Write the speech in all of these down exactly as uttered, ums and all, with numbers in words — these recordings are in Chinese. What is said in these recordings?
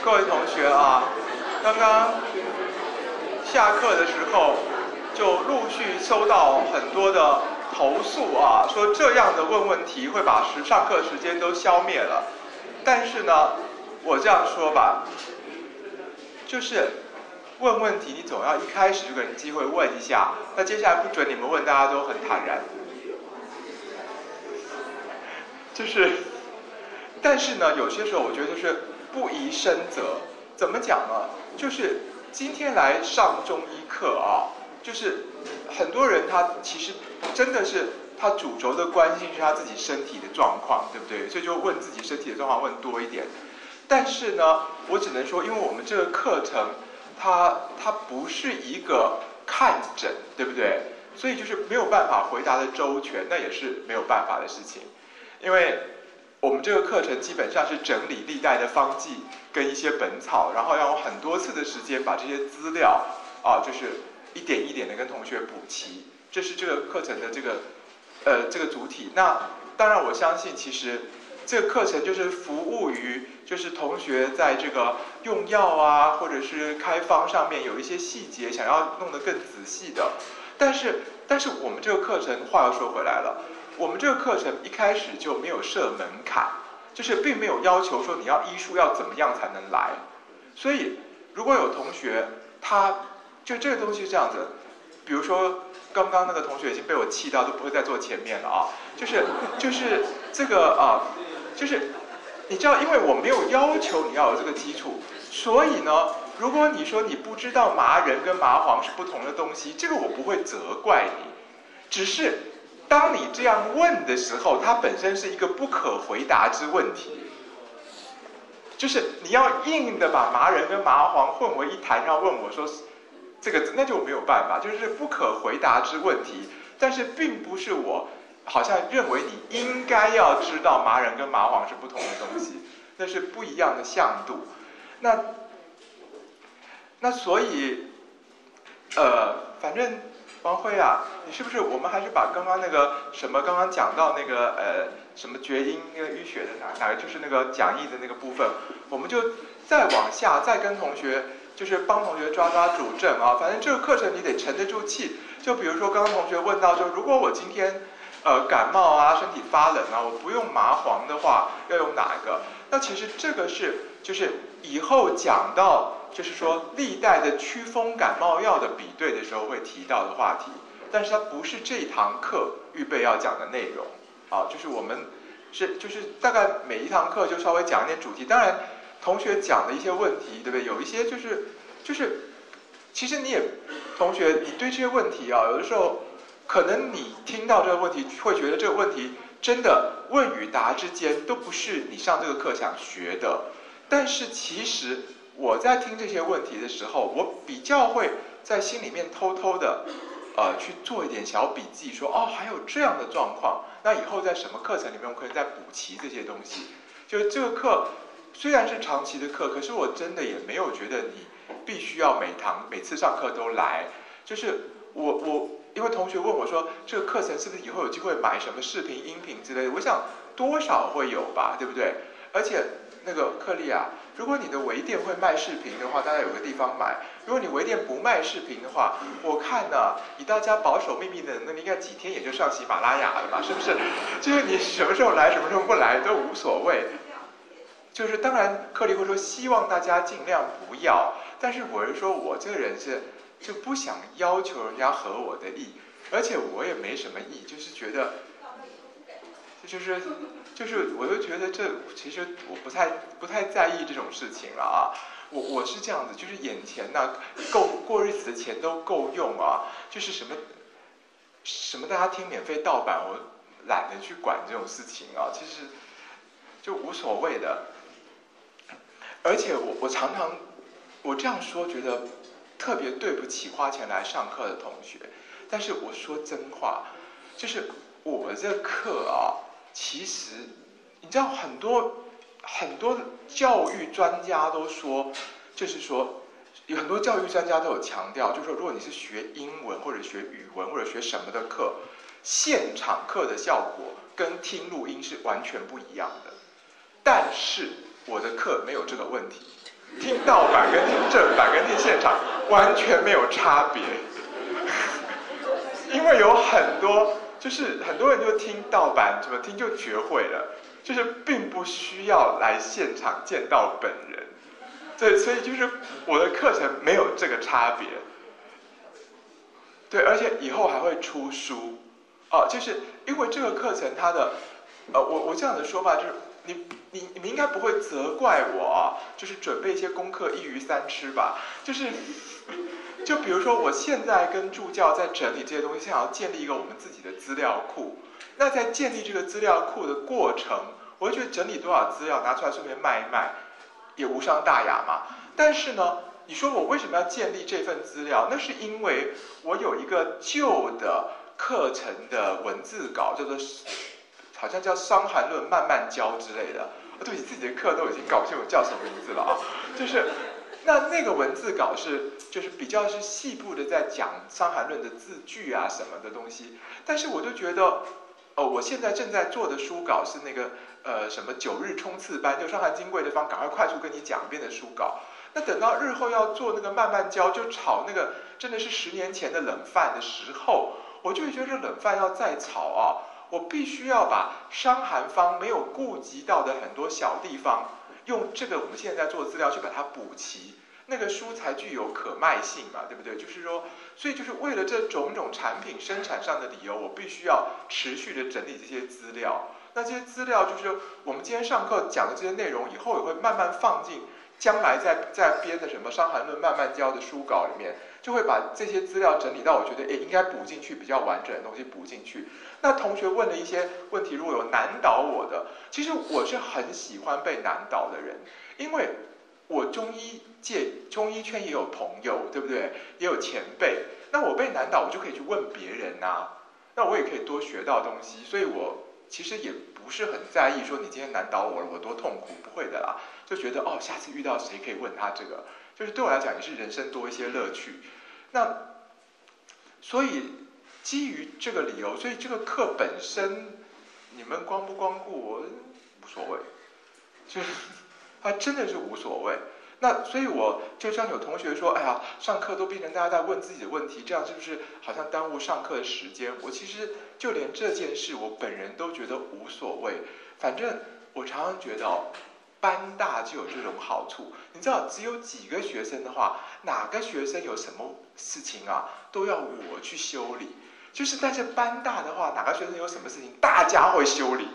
各位同学啊，刚刚下课的时候就陆续收到很多的投诉啊，说这样的问问题会把时上课时间都消灭了。但是呢，我这样说吧，就是问问题，你总要一开始就给人机会问一下，那接下来不准你们问，大家都很坦然。就是，但是呢，有些时候我觉得就是不宜深责。怎么讲呢？就是今天来上中医课啊，就是很多人他其实真的是他主轴的关心是他自己身体的状况，对不对？所以就问自己身体的状况问多一点。但是呢，我只能说，因为我们这个课程，它它不是一个看诊，对不对？所以就是没有办法回答的周全，那也是没有办法的事情。因为我们这个课程基本上是整理历代的方剂跟一些本草，然后要用很多次的时间把这些资料啊，就是一点一点的跟同学补齐，这是这个课程的这个呃这个主体。那当然我相信，其实这个课程就是服务于就是同学在这个用药啊，或者是开方上面有一些细节想要弄得更仔细的。但是但是我们这个课程话又说回来了。我们这个课程一开始就没有设门槛，就是并没有要求说你要医术要怎么样才能来。所以如果有同学他就这个东西是这样子，比如说刚刚那个同学已经被我气到都不会再坐前面了啊，就是就是这个啊，就是你知道，因为我没有要求你要有这个基础，所以呢，如果你说你不知道麻仁跟麻黄是不同的东西，这个我不会责怪你，只是。当你这样问的时候，它本身是一个不可回答之问题，就是你要硬的把麻仁跟麻黄混为一谈，然后问我说这个，那就没有办法，就是不可回答之问题。但是并不是我好像认为你应该要知道麻仁跟麻黄是不同的东西，那是不一样的向度。那那所以呃，反正。王辉啊，你是不是我们还是把刚刚那个什么刚刚讲到那个呃什么厥阴那个淤血的哪哪个就是那个讲义的那个部分，我们就再往下再跟同学就是帮同学抓抓主症啊，反正这个课程你得沉得住气。就比如说刚刚同学问到，就如果我今天呃感冒啊身体发冷啊，我不用麻黄的话要用哪一个？那其实这个是就是以后讲到。就是说，历代的祛风感冒药的比对的时候会提到的话题，但是它不是这堂课预备要讲的内容啊。就是我们是就是大概每一堂课就稍微讲一点主题，当然同学讲的一些问题，对不对？有一些就是就是，其实你也同学，你对这些问题啊，有的时候可能你听到这个问题，会觉得这个问题真的问与答之间都不是你上这个课想学的，但是其实。我在听这些问题的时候，我比较会在心里面偷偷的，呃，去做一点小笔记，说哦，还有这样的状况，那以后在什么课程里面，我可以再补齐这些东西。就这个课虽然是长期的课，可是我真的也没有觉得你必须要每堂每次上课都来。就是我我因为同学问我说，这个课程是不是以后有机会买什么视频、音频之类的？我想多少会有吧，对不对？而且那个克利啊。如果你的微店会卖视频的话，大家有个地方买；如果你微店不卖视频的话，我看呢、啊，以大家保守秘密的，那应该几天也就上喜马拉雅了吧？是不是？就是你什么时候来，什么时候不来都无所谓。就是当然，克里会说希望大家尽量不要，但是我是说我这个人是就不想要求人家合我的意，而且我也没什么意，就是觉得。就是就是，我就觉得这其实我不太不太在意这种事情了啊。我我是这样子，就是眼前呢、啊、够过日子的钱都够用啊，就是什么什么大家听免费盗版，我懒得去管这种事情啊，其实就无所谓的。而且我我常常我这样说，觉得特别对不起花钱来上课的同学，但是我说真话，就是我这课啊。其实，你知道很多很多教育专家都说，就是说，有很多教育专家都有强调，就是说，如果你是学英文或者学语文或者学什么的课，现场课的效果跟听录音是完全不一样的。但是我的课没有这个问题， 听盗版跟听正版跟听现场完全没有差别，因为有很多就是很多人就听盗版，怎么听就学会了，就是并不需要来现场见到本人。对，所以就是我的课程没有这个差别。对，而且以后还会出书，哦、呃，就是因为这个课程它的，呃，我我这样的说法就是，你你你们应该不会责怪我啊，就是准备一些功课一鱼三吃吧，就是，就比如说我现在跟助教在整理这些东西，想要建立一个我们自己的资料库，那在建立这个资料库的过程，我就觉得整理多少资料拿出来顺便卖一卖，也无伤大雅嘛，但是呢。你说我为什么要建立这份资料？那是因为我有一个旧的课程的文字稿，叫做好像叫《伤寒论》慢慢教之类的。对不起，自己的课都已经搞不清楚叫什么名字了啊。就是那那个文字稿是就是比较是细部的在讲《伤寒论》的字句啊什么的东西，但是我就觉得。哦，我现在正在做的书稿是那个呃什么九日冲刺班，就《伤寒金匮》的方，赶快快速跟你讲一遍的书稿。那等到日后要做那个慢慢教，就炒那个真的是十年前的冷饭的时候，我就会觉得这冷饭要再炒啊，我必须要把伤寒方没有顾及到的很多小地方，用这个我们现在做的资料去把它补齐。那个书才具有可卖性嘛，对不对？就是说，所以就是为了这种种产品生产上的理由，我必须要持续的整理这些资料。那这些资料就是我们今天上课讲的这些内容，以后也会慢慢放进将来在在编的什么《伤寒论》慢慢教的书稿里面，就会把这些资料整理到我觉得诶应该补进去比较完整的东西补进去。那同学问了一些问题，如果有难倒我的，其实我是很喜欢被难倒的人，因为。我中医界、中医圈也有朋友，对不对？也有前辈。那我被难倒，我就可以去问别人啊。那我也可以多学到东西，所以我其实也不是很在意说你今天难倒我了，我多痛苦，不会的啦。就觉得哦，下次遇到谁可以问他这个，就是对我来讲也是人生多一些乐趣。那所以基于这个理由，所以这个课本身你们光不光顾我无所谓，就是。他真的是无所谓，那所以我就像有同学说，哎呀，上课都变成大家在问自己的问题，这样是不是好像耽误上课的时间？我其实就连这件事，我本人都觉得无所谓。反正我常常觉得哦，班大就有这种好处。你知道，只有几个学生的话，哪个学生有什么事情啊，都要我去修理。就是，但是班大的话，哪个学生有什么事情，大家会修理。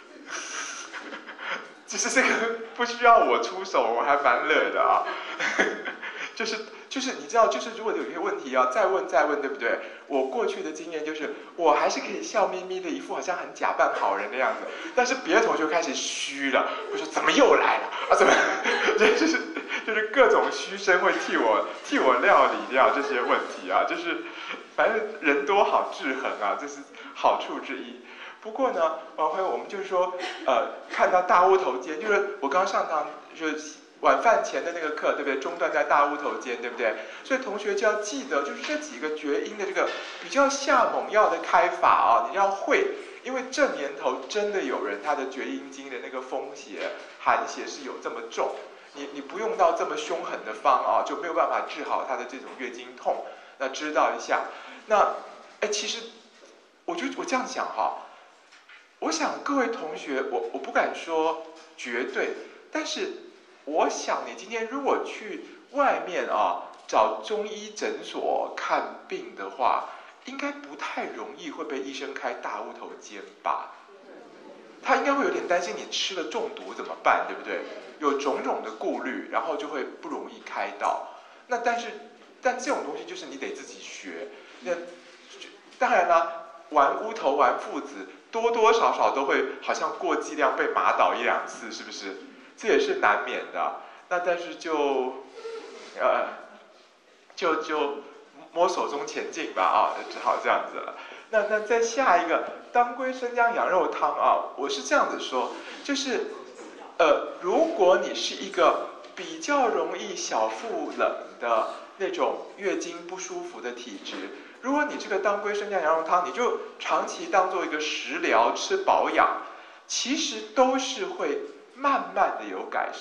其实这个不需要我出手，我还蛮乐的啊。就是就是你知道，就是如果有一些问题要再问再问，对不对？我过去的经验就是，我还是可以笑眯眯的，一副好像很假扮好人的样子。但是别的同学开始虚了，会说怎么又来了啊？怎么？就是就是各种虚声会替我替我料理掉这些问题啊。就是反正人多好制衡啊，这是好处之一。不过呢，往回我们就是说，呃，看到大屋头间，就是我刚上堂就是晚饭前的那个课，对不对？中断在大屋头间，对不对？所以同学就要记得，就是这几个厥音的这个比较下猛药的开法啊，你要会，因为这年头真的有人他的厥阴经的那个风邪寒邪是有这么重，你你不用到这么凶狠的方啊，就没有办法治好他的这种月经痛。那知道一下，那哎，其实我就我这样想哈。我想各位同学，我我不敢说绝对，但是我想你今天如果去外面啊找中医诊所看病的话，应该不太容易会被医生开大乌头煎吧？他应该会有点担心你吃了中毒怎么办，对不对？有种种的顾虑，然后就会不容易开刀。那但是但这种东西就是你得自己学。那当然啦，玩乌头玩附子。多多少少都会好像过剂量被麻倒一两次，是不是？这也是难免的。那但是就，呃，就就摸索中前进吧啊，只好这样子了。那那再下一个当归生姜羊肉汤啊，我是这样子说，就是呃，如果你是一个比较容易小腹冷的那种月经不舒服的体质。如果你这个当归生姜羊肉汤，你就长期当做一个食疗吃保养，其实都是会慢慢的有改善。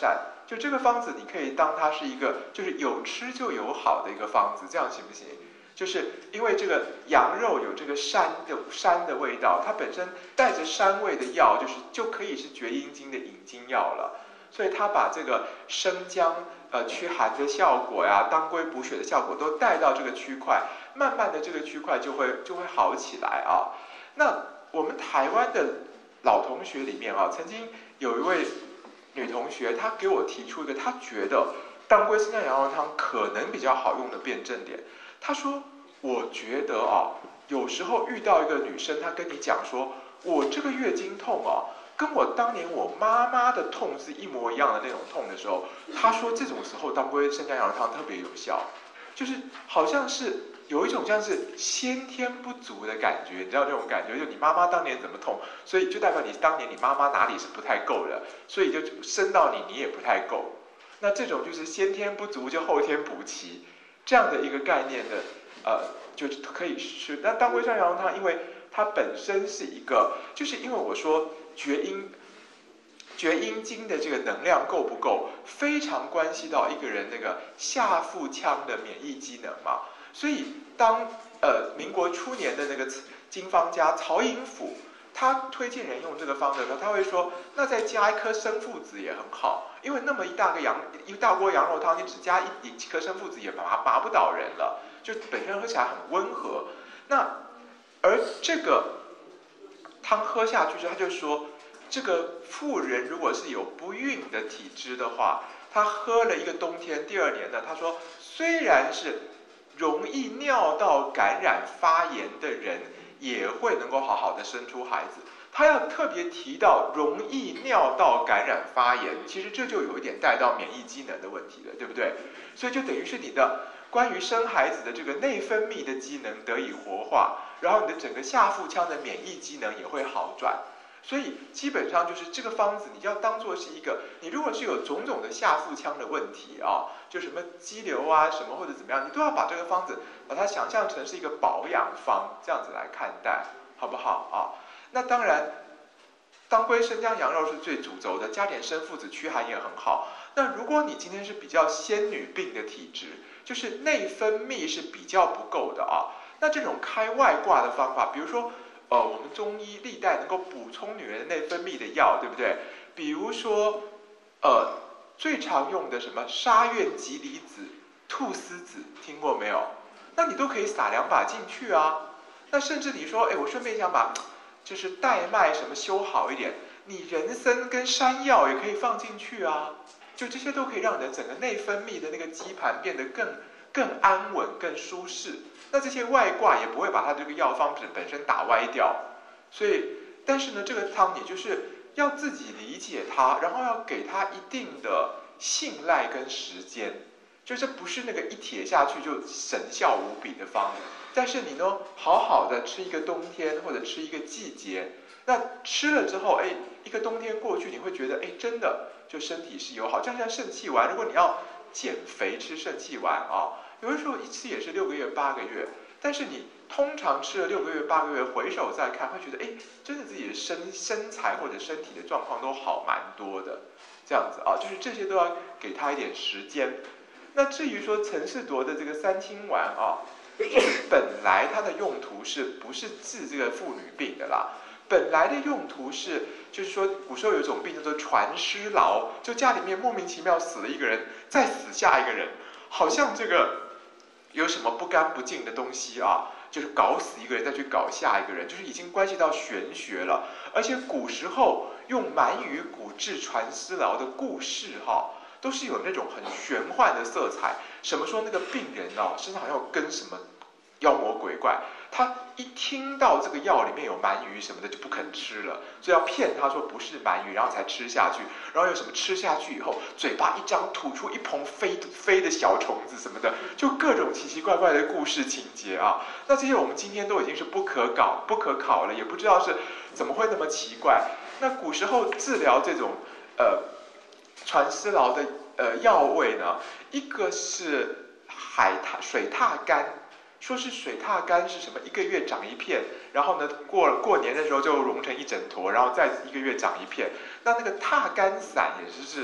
就这个方子你可以当它是一个就是有吃就有好的一个方子，这样行不行？就是因为这个羊肉有这个膻的膻的味道，它本身带着膻味的药，就是就可以是厥阴经的引经药了。所以它把这个生姜呃驱寒的效果呀，当归补血的效果都带到这个区块，慢慢的这个区块就会就会好起来啊。那我们台湾的老同学里面啊，曾经有一位女同学，她给我提出一个她觉得当归生姜羊肉汤可能比较好用的辩证点。她说：“我觉得啊，有时候遇到一个女生，她跟你讲说，我这个月经痛啊，跟我当年我妈妈的痛是一模一样的那种痛的时候，她说这种时候当归生姜羊肉汤特别有效，就是好像是有一种像是先天不足的感觉，你知道这种感觉，就你妈妈当年怎么痛，所以就代表你当年你妈妈哪里是不太够的，所以就生到你你也不太够。那这种就是先天不足就后天补齐。”这样的一个概念的，呃，就可以吃。那当归生姜羊肉汤，因为它本身是一个，就是因为我说厥阴，厥阴经的这个能量够不够，非常关系到一个人那个下腹腔的免疫机能嘛。所以当呃民国初年的那个经方家曹寅甫，他推荐人用这个方的时候，他会说，那再加一颗生附子也很好，因为那么一大个羊一大锅羊肉汤，你只加一一颗生附子也麻麻不倒人了，就本身喝起来很温和。那而这个汤喝下去之后，他就说，这个妇人如果是有不孕的体质的话，他喝了一个冬天，第二年呢，他说虽然是容易尿道感染发炎的人，也会能够好好的生出孩子。他要特别提到容易尿道感染发炎，其实这就有一点带到免疫机能的问题了，对不对？所以就等于是你的关于生孩子的这个内分泌的机能得以活化，然后你的整个下腹腔的免疫机能也会好转。所以基本上就是这个方子，你要当做是一个，你如果是有种种的下腹腔的问题啊，就什么肌瘤啊什么或者怎么样，你都要把这个方子把它想象成是一个保养方，这样子来看待，好不好啊？那当然，当归生姜羊肉是最主轴的，加点生附子驱寒也很好。那如果你今天是比较仙女病的体质，就是内分泌是比较不够的啊，那这种开外挂的方法，比如说。呃，我们中医历代能够补充女人内分泌的药，对不对？比如说，呃，最常用的什么沙苑吉离子、菟丝子，听过没有？那你都可以撒两把进去啊。那甚至你说，哎，我顺便想把就是带脉什么修好一点，你人参跟山药也可以放进去啊。就这些都可以让你的整个内分泌的那个基盘变得更更安稳、更舒适。那这些外挂也不会把它这个药方本身打歪掉，所以，但是呢，这个汤你就是要自己理解它，然后要给它一定的信赖跟时间，就这不是那个一帖下去就神效无比的方，但是你呢，好好的吃一个冬天或者吃一个季节，那吃了之后，哎，一个冬天过去，你会觉得，哎，真的就身体是友好，就像肾气丸，如果你要减肥吃肾气丸啊。有的时候一吃也是六个月、八个月，但是你通常吃了六个月、八个月，回首再看，会觉得，哎，真的自己的身身材或者身体的状况都好蛮多的，这样子啊，就是这些都要给他一点时间。那至于说陈世铎的这个三清丸啊，本来它的用途是不是治这个妇女病的啦？本来的用途是，就是说古时候有一种病叫做传尸痨，就家里面莫名其妙死了一个人，再死下一个人，好像这个。有什么不干不净的东西啊？就是搞死一个人再去搞下一个人，就是已经关系到玄学了。而且古时候用鳗鱼骨治传尸痨的故事哈、啊，都是有那种很玄幻的色彩。什么说那个病人啊身上好像有跟什么妖魔鬼怪，他一听到这个药里面有鳗鱼什么的就不肯吃了，所以要骗他说不是鳗鱼，然后才吃下去。然后有什么吃下去以后，嘴巴一张吐出一蓬飞飞的小虫子什么的，就各种奇奇怪怪的故事情节啊。那这些我们今天都已经是不可搞、不可考了，也不知道是怎么会那么奇怪。那古时候治疗这种呃传尸痨的呃药味呢，一个是海獭水獭干。说是水獭干是什么？一个月长一片，然后呢，过过年的时候就融成一整坨，然后再一个月长一片。那那个踏干散也就是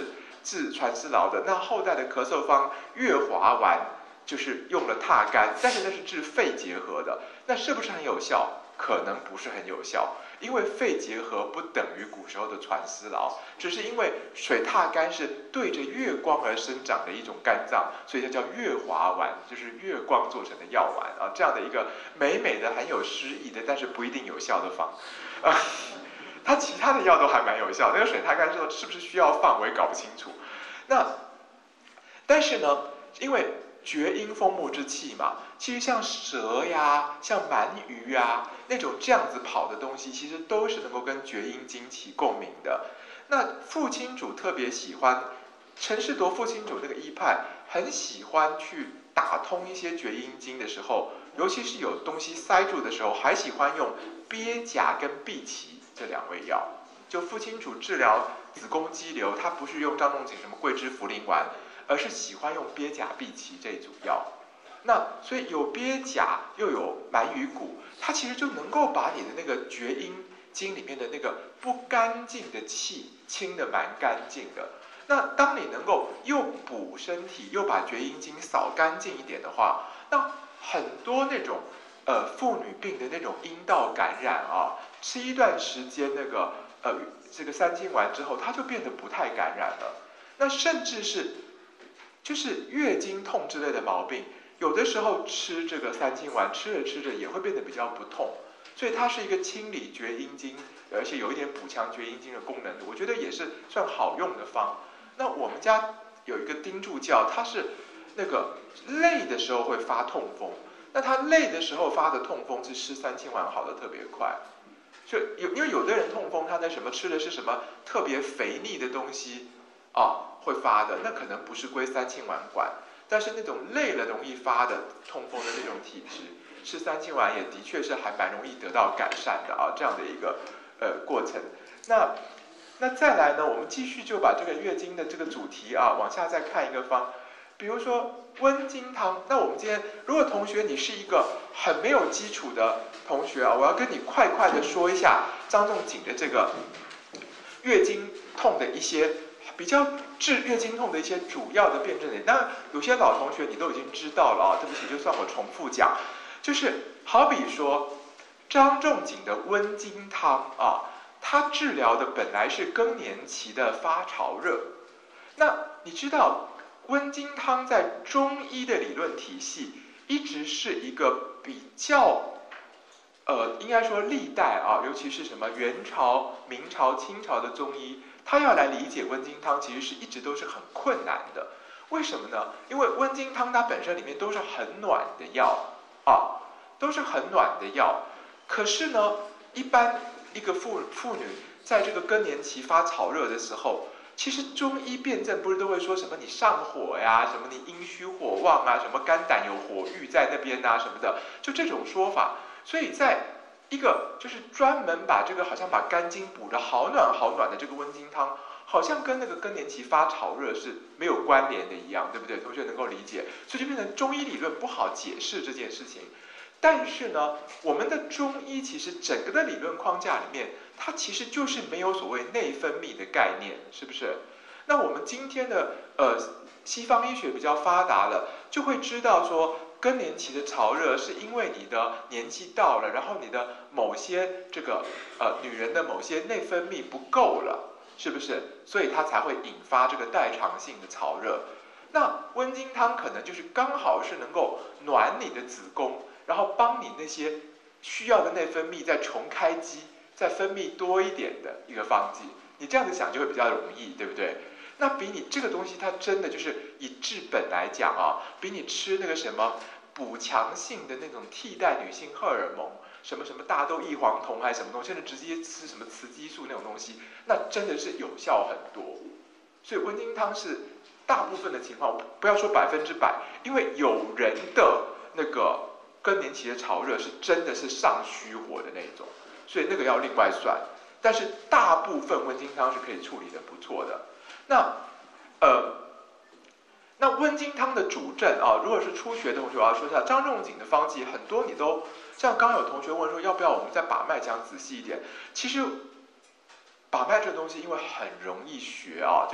治传思劳的。那后代的咳嗽方月华丸就是用了踏干，但是那是治肺结核的，那是不是很有效？可能不是很有效，因为肺结核不等于古时候的传思劳，只是因为水踏干是对着月光而生长的一种肝脏，所以它叫月华丸，就是月光做成的药丸啊，这样的一个美美的、很有诗意的，但是不一定有效的方。啊，它其他的药都还蛮有效，那个水踏干之后是不是需要放，我也搞不清楚。那但是呢，因为厥阴风木之气嘛，其实像蛇呀、像鳗鱼呀那种这样子跑的东西，其实都是能够跟厥阴经起共鸣的。那傅青主特别喜欢，陈士铎傅青主这个医派很喜欢去打通一些厥阴经的时候，尤其是有东西塞住的时候，还喜欢用鳖甲跟荸荠这两味药。就傅青主治疗子宫肌瘤，他不是用张仲景什么桂枝茯苓丸，而是喜欢用鳖甲荸荠这一组药。那所以有鳖甲又有鳗鱼骨，它其实就能够把你的那个厥阴经里面的那个不干净的气清得蛮干净的。那当你能够又补身体，又把厥阴经扫干净一点的话，那很多那种呃妇女病的那种阴道感染啊，吃一段时间那个呃这个三清丸之后，它就变得不太感染了。那甚至是就是月经痛之类的毛病，有的时候吃这个三清丸，吃着吃着也会变得比较不痛，所以它是一个清理厥阴经，而且有一点补强厥阴经的功能的，我觉得也是算好用的方。那我们家有一个丁柱教，他是那个累的时候会发痛风，那他累的时候发的痛风是吃三清丸好的特别快。所以有因为有的人痛风，他在什么吃的是什么特别肥腻的东西啊会发的，那可能不是归三清丸管。但是那种累了容易发的痛风的那种体质，吃三清丸也的确是还蛮容易得到改善的啊，这样的一个呃过程。那那再来呢，我们继续就把这个月经的这个主题啊往下再看一个方，比如说温经汤。那我们今天如果同学你是一个很没有基础的同学啊，我要跟你快快的说一下张仲景的这个月经痛的一些比较治月经痛的一些主要的辩证点。那有些老同学你都已经知道了啊，对不起，就算我重复讲，就是好比说张仲景的温经汤啊，它治疗的本来是更年期的发潮热。那你知道温经汤在中医的理论体系一直是一个比较呃，应该说历代啊，尤其是什么元朝、明朝、清朝的中医，他要来理解温经汤，其实是一直都是很困难的。为什么呢？因为温经汤它本身里面都是很暖的药啊，都是很暖的药。可是呢，一般一个妇妇女在这个更年期发潮热的时候，其实中医辩证不是都会说什么你上火呀，什么你阴虚火旺啊，什么肝胆有火郁在那边啊什么的，就这种说法。所以在一个就是专门把这个好像把肝经补得好暖好暖的这个温经汤，好像跟那个更年期发潮热是没有关联的一样，对不对？同学能够理解，所以就变成中医理论不好解释这件事情。但是呢，我们的中医其实整个的理论框架里面，它其实就是没有所谓内分泌的概念，是不是？那我们今天的呃西方医学比较发达了，就会知道说更年期的潮热是因为你的年纪到了，然后你的某些这个呃女人的某些内分泌不够了，是不是？所以它才会引发这个代偿性的潮热。那温经汤可能就是刚好是能够暖你的子宫，然后帮你那些需要的内分泌再重开机，再分泌多一点的一个方剂。你这样子想就会比较容易，对不对？那比你这个东西，它真的就是以治本来讲啊，比你吃那个什么补强性的那种替代女性荷尔蒙，什么什么大豆异黄酮还是什么东西，甚至直接吃什么雌激素那种东西，那真的是有效很多。所以温经汤是大部分的情况，不要说百分之百，因为有人的那个更年期的潮热是真的是上虚火的那种，所以那个要另外算。但是大部分温经汤是可以处理的不错的。那呃，那温经汤的主症啊，如果是初学的同学，我要说一下张仲景的方剂，很多你都像刚有同学问说，要不要我们再把脉讲仔细一点？其实把脉这个东西，因为很容易学啊，就是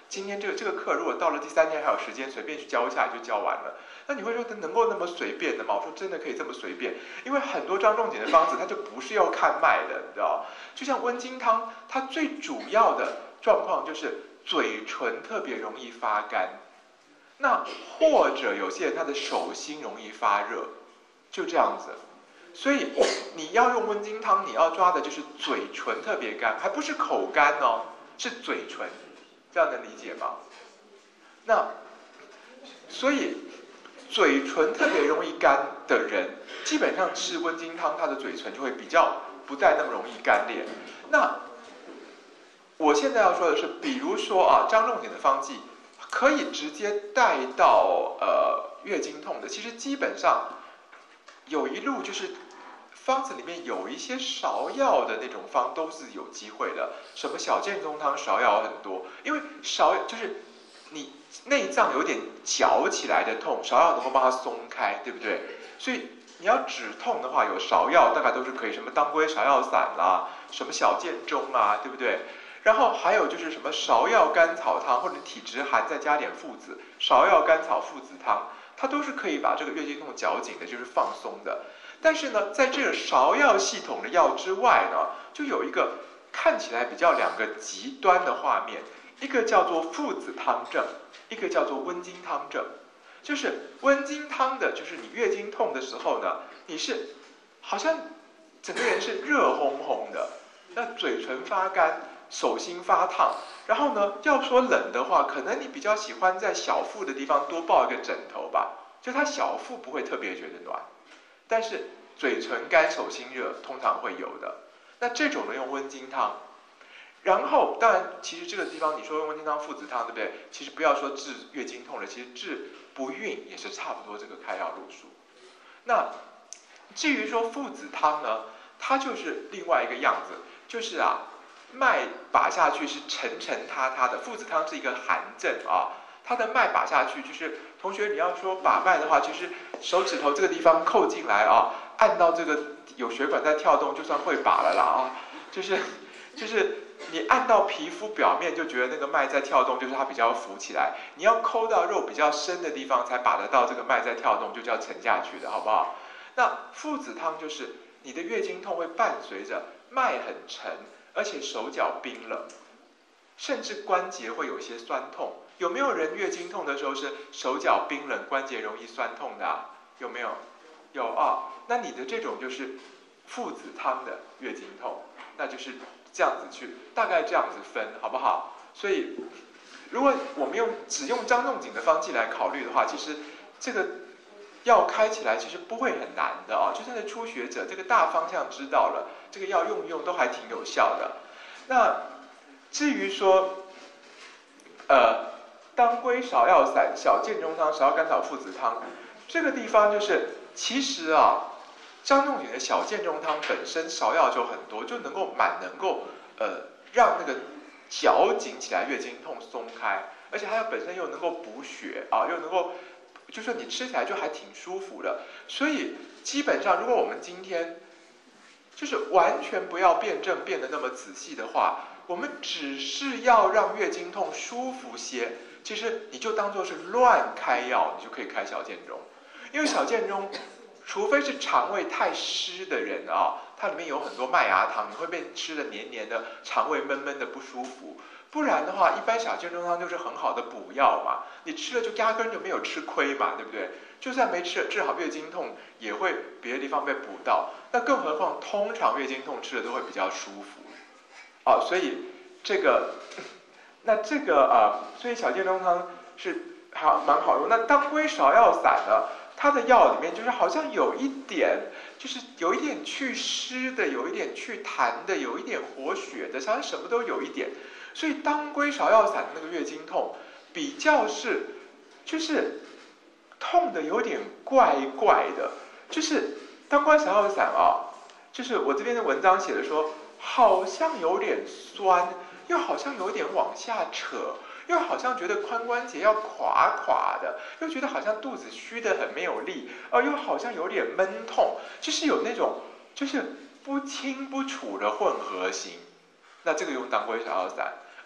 今天这个这个课如果到了第三天还有时间，随便去教一下就教完了。那你会说它能够那么随便的吗？我说真的可以这么随便，因为很多张仲景的方子它就不是要看脉的，你知道？就像温经汤，它最主要的状况就是嘴唇特别容易发干，那或者有些人他的手心容易发热，就这样子。所以你要用温经汤，你要抓的就是嘴唇特别干，还不是口干哦，是嘴唇，这样能理解吗？那所以嘴唇特别容易干的人，基本上吃温经汤，他的嘴唇就会比较不再那么容易干裂。那我现在要说的是，比如说啊，张仲景的方剂可以直接带到呃月经痛的，其实基本上有一路就是方子里面有一些芍药的那种方都是有机会的，什么小建中汤芍药很多，因为芍就是你内脏有点绞起来的痛，芍药能够帮它松开，对不对？所以你要止痛的话，有芍药大概都是可以，什么当归芍药散啦，什么小建中啊，对不对？然后还有就是什么芍药甘草汤，或者体质寒再加点附子，芍药甘草附子汤，它都是可以把这个月经痛绞紧的，就是放松的。但是呢，在这个芍药系统的药之外呢，就有一个看起来比较两个极端的画面，一个叫做附子汤症，一个叫做温经汤症。就是温经汤的，就是你月经痛的时候呢，你是好像整个人是热烘烘的，那嘴唇发干，手心发烫，然后呢，要说冷的话，可能你比较喜欢在小腹的地方多抱一个枕头吧，就它小腹不会特别觉得暖，但是嘴唇干手心热通常会有的。那这种呢用温经汤，然后当然其实这个地方你说用温经汤附子汤对不对？其实不要说治月经痛了，其实治不孕也是差不多这个开药路数。那至于说附子汤呢，它就是另外一个样子，就是啊脉把下去是沉沉塌塌的，附子汤是一个寒症啊，它的脉把下去就是同学你要说把脉的话，就是手指头这个地方扣进来啊，按到这个有血管在跳动，就算会把了啦啊，就是就是你按到皮肤表面就觉得那个脉在跳动，就是它比较浮起来，你要抠到肉比较深的地方才把得到这个脉在跳动，就叫沉下去的，好不好？那附子汤就是你的月经痛会伴随着脉很沉，而且手脚冰冷，甚至关节会有些酸痛。有没有人月经痛的时候是手脚冰冷，关节容易酸痛的啊？有没有？有啊。那你的这种就是附子汤的月经痛，那就是这样子去，大概这样子分，好不好？所以，如果我们用只用张仲景的方剂来考虑的话，其实这个药开起来其实不会很难的啊，就算是初学者，这个大方向知道了，这个药用一用都还挺有效的。那至于说，呃，当归芍药散、小建中汤、芍药甘草附子汤，这个地方就是其实啊，张仲景的小建中汤本身芍药就很多，就能够蛮能够呃让那个绞紧起来月经痛松开，而且它又本身又能够补血啊，又能够就是你吃起来就还挺舒服的。所以基本上，如果我们今天就是完全不要辩证变得那么仔细的话，我们只是要让月经痛舒服些，其实你就当作是乱开药，你就可以开小建中。因为小建中，除非是肠胃太湿的人啊，它里面有很多麦芽糖，你会被吃的黏黏的，肠胃闷闷的不舒服。不然的话，一般小建中汤就是很好的补药嘛，你吃了就压根就没有吃亏嘛，对不对？就算没吃治好月经痛，也会别的地方被补到。那更何况，通常月经痛吃的都会比较舒服，哦，所以这个，那这个啊、呃，所以小建中汤是好蛮好用。那当归芍药散呢，它的药里面就是好像有一点，就是有一点祛湿的，有一点祛痰的，有一点活血的，好像什么都有一点。所以当归芍药散的那个月经痛，比较是就是痛的有点怪怪的，就是当归芍药散啊，就是我这边的文章写的说，好像有点酸，又好像有点往下扯，又好像觉得髋关节要垮垮的，又觉得好像肚子虚得很没有力，呃，又好像有点闷痛，就是有那种就是不清不楚的混合型。那这个用当归芍药散，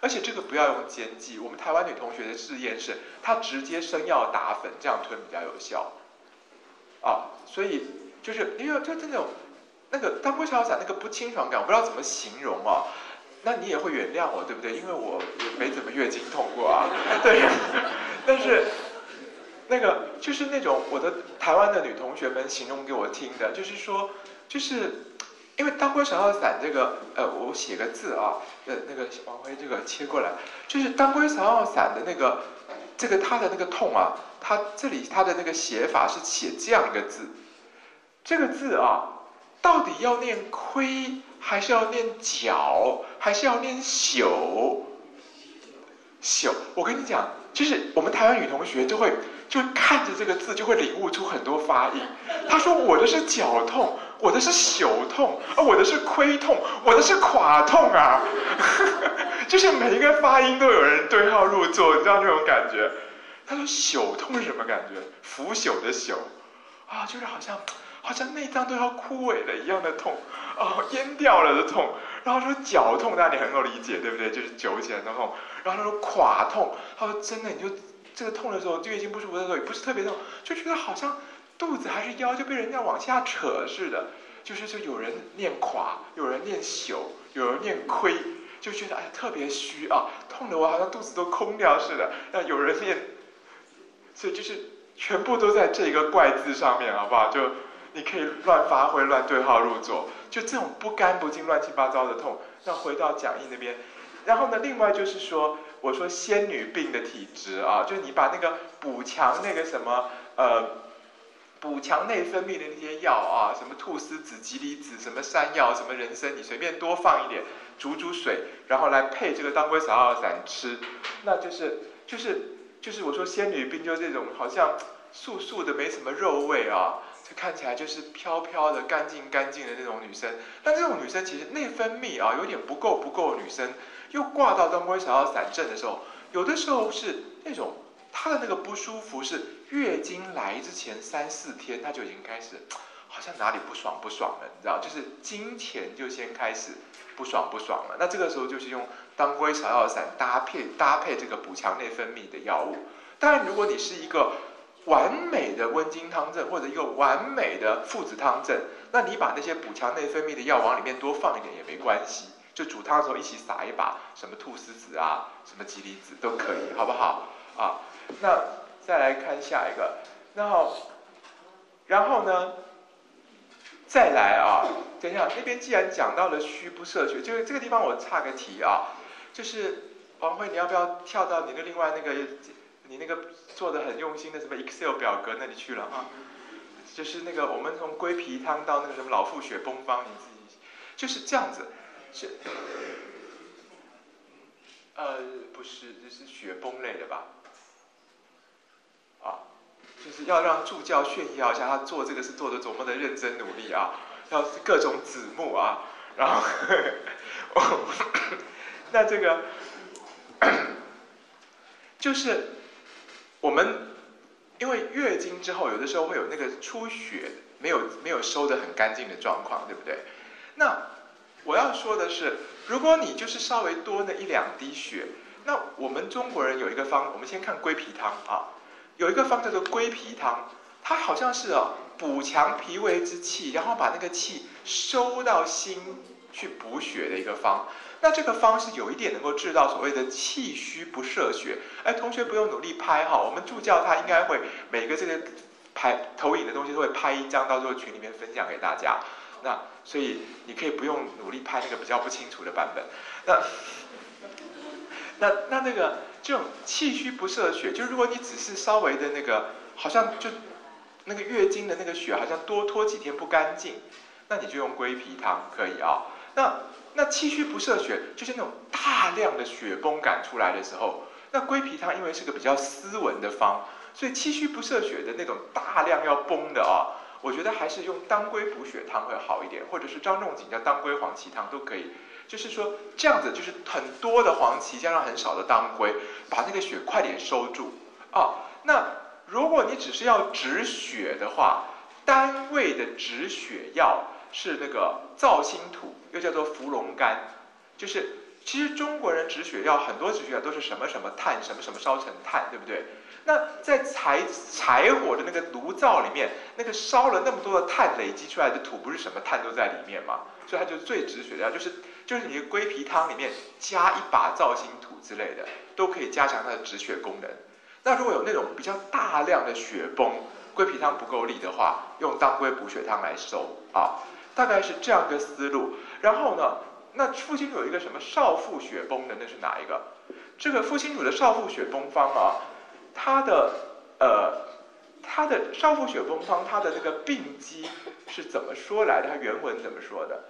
而且这个不要用煎剂，我们台湾女同学的试验是，她直接生药打粉，这样吞比较有效。啊，所以就是因为就这种那个当归小散那个不清爽感，我不知道怎么形容啊。那你也会原谅我，对不对？因为我也没怎么月经痛过啊，对。但是那个就是那种我的台湾的女同学们形容给我听的，就是说，就是因为当归芍药散这个，呃，我写个字啊，呃，那个王辉这个切过来，就是当归芍药散的那个这个它的那个痛啊，它这里它的那个写法是写这样一个字，这个字啊，到底要念亏，还是要念绞，还是要念朽？朽，我跟你讲，就是我们台湾女同学就会就会看着这个字，就会领悟出很多发音。她说我的是绞痛，我的是朽痛，啊，我的是亏痛，我的是垮痛啊。就是每一个发音都有人对号入座，你知道那种感觉。他说朽痛是什么感觉？腐朽的朽啊，就是好像好像内脏都要枯萎了一样的痛，哦，淹掉了的痛。然后说绞痛，大家你很够理解，对不对？就是久起来的痛。然后他说垮痛，他说真的，你就这个痛的时候，月经不舒服的时候，也不是特别痛，就觉得好像肚子还是腰就被人家往下扯似的，就是就有人念垮，有人念朽，有人念亏，就觉得哎呀特别虚啊，痛的我好像肚子都空掉似的。那有人念，所以就是全部都在这个怪字上面，好不好？就你可以乱发挥，乱对号入座，就这种不干不净、乱七八糟的痛。那回到讲义那边。然后呢，另外就是说，我说仙女病的体质啊，就是你把那个补强那个什么呃，补强内分泌的那些药啊，什么菟丝子、吉离子、什么山药、什么人参，你随便多放一点，煮煮水，然后来配这个当归芍药散吃，那就是就是就是我说仙女病就这种好像素素的没什么肉味啊。看起来就是飘飘的、干净干净的那种女生，但这种女生其实内分泌啊有点不够不够的女生，又挂到当归芍药散症的时候，有的时候是那种她的那个不舒服是月经来之前三四天，她就已经开始好像哪里不爽不爽了，你知道，就是经前就先开始不爽不爽了。那这个时候就是用当归芍药散搭配搭配这个补强内分泌的药物。当然，如果你是一个完美的温经汤症，或者一个完美的附子汤症，那你把那些补强内分泌的药往里面多放一点也没关系，就煮汤的时候一起撒一把，什么菟丝子啊，什么吉离子都可以，好不好？啊，那再来看下一个，然后，然后呢，再来啊，等一下，那边既然讲到了虚不摄血，就是这个地方我岔个题啊，就是王辉，你要不要跳到你的另外那个？你那个做的很用心的什么 Excel 表格那里去了啊？就是那个我们从龟皮汤到那个什么老妇血崩方，你自己就是这样子，是呃不是，这是血崩类的吧？啊，就是要让助教炫耀一下他做这个是做的多么的认真努力啊，要各种子目啊，然后那这个就是。我们因为月经之后，有的时候会有那个出血没有没有收得很干净的状况，对不对？那我要说的是，如果你就是稍微多那一两滴血，那我们中国人有一个方，我们先看龟皮汤啊，有一个方叫做龟皮汤，它好像是啊补强脾胃之气，然后把那个气收到心去补血的一个方。那这个方是有一点能够治到所谓的气虚不摄血，哎，同学不用努力拍哈，我们助教他应该会每个这个拍投影的东西都会拍一张，到时候群里面分享给大家。那所以你可以不用努力拍那个比较不清楚的版本。那那那那个这种气虚不摄血，就如果你只是稍微的那个，好像就那个月经的那个血好像多拖几天不干净，那你就用龟皮汤可以啊。那那气虚不摄血，就是那种大量的血崩感出来的时候，那龟皮汤因为是个比较斯文的方，所以气虚不摄血的那种大量要崩的啊，我觉得还是用当归补血汤会好一点，或者是张仲景叫当归黄芪汤都可以。就是说这样子，就是很多的黄芪加上很少的当归，把那个血快点收住啊。那如果你只是要止血的话，单位的止血药是那个皂心土，又叫做芙蓉干，就是其实中国人止血药很多止血药都是什么什么碳什么什么烧成碳，对不对？那在柴柴火的那个炉灶里面，那个烧了那么多的碳累积出来的土，不是什么碳都在里面吗？所以它就是最止血的药，就是就是你的龟皮汤里面加一把造心土之类的，都可以加强它的止血功能。那如果有那种比较大量的血崩，龟皮汤不够力的话，用当归补血汤来收啊，大概是这样一个思路。然后呢，那傅青主有一个什么少腹血崩的，那是哪一个？这个傅青主的少腹血崩方啊，它的呃，它的少腹血崩方，它的那个病机是怎么说来的？它原文怎么说的？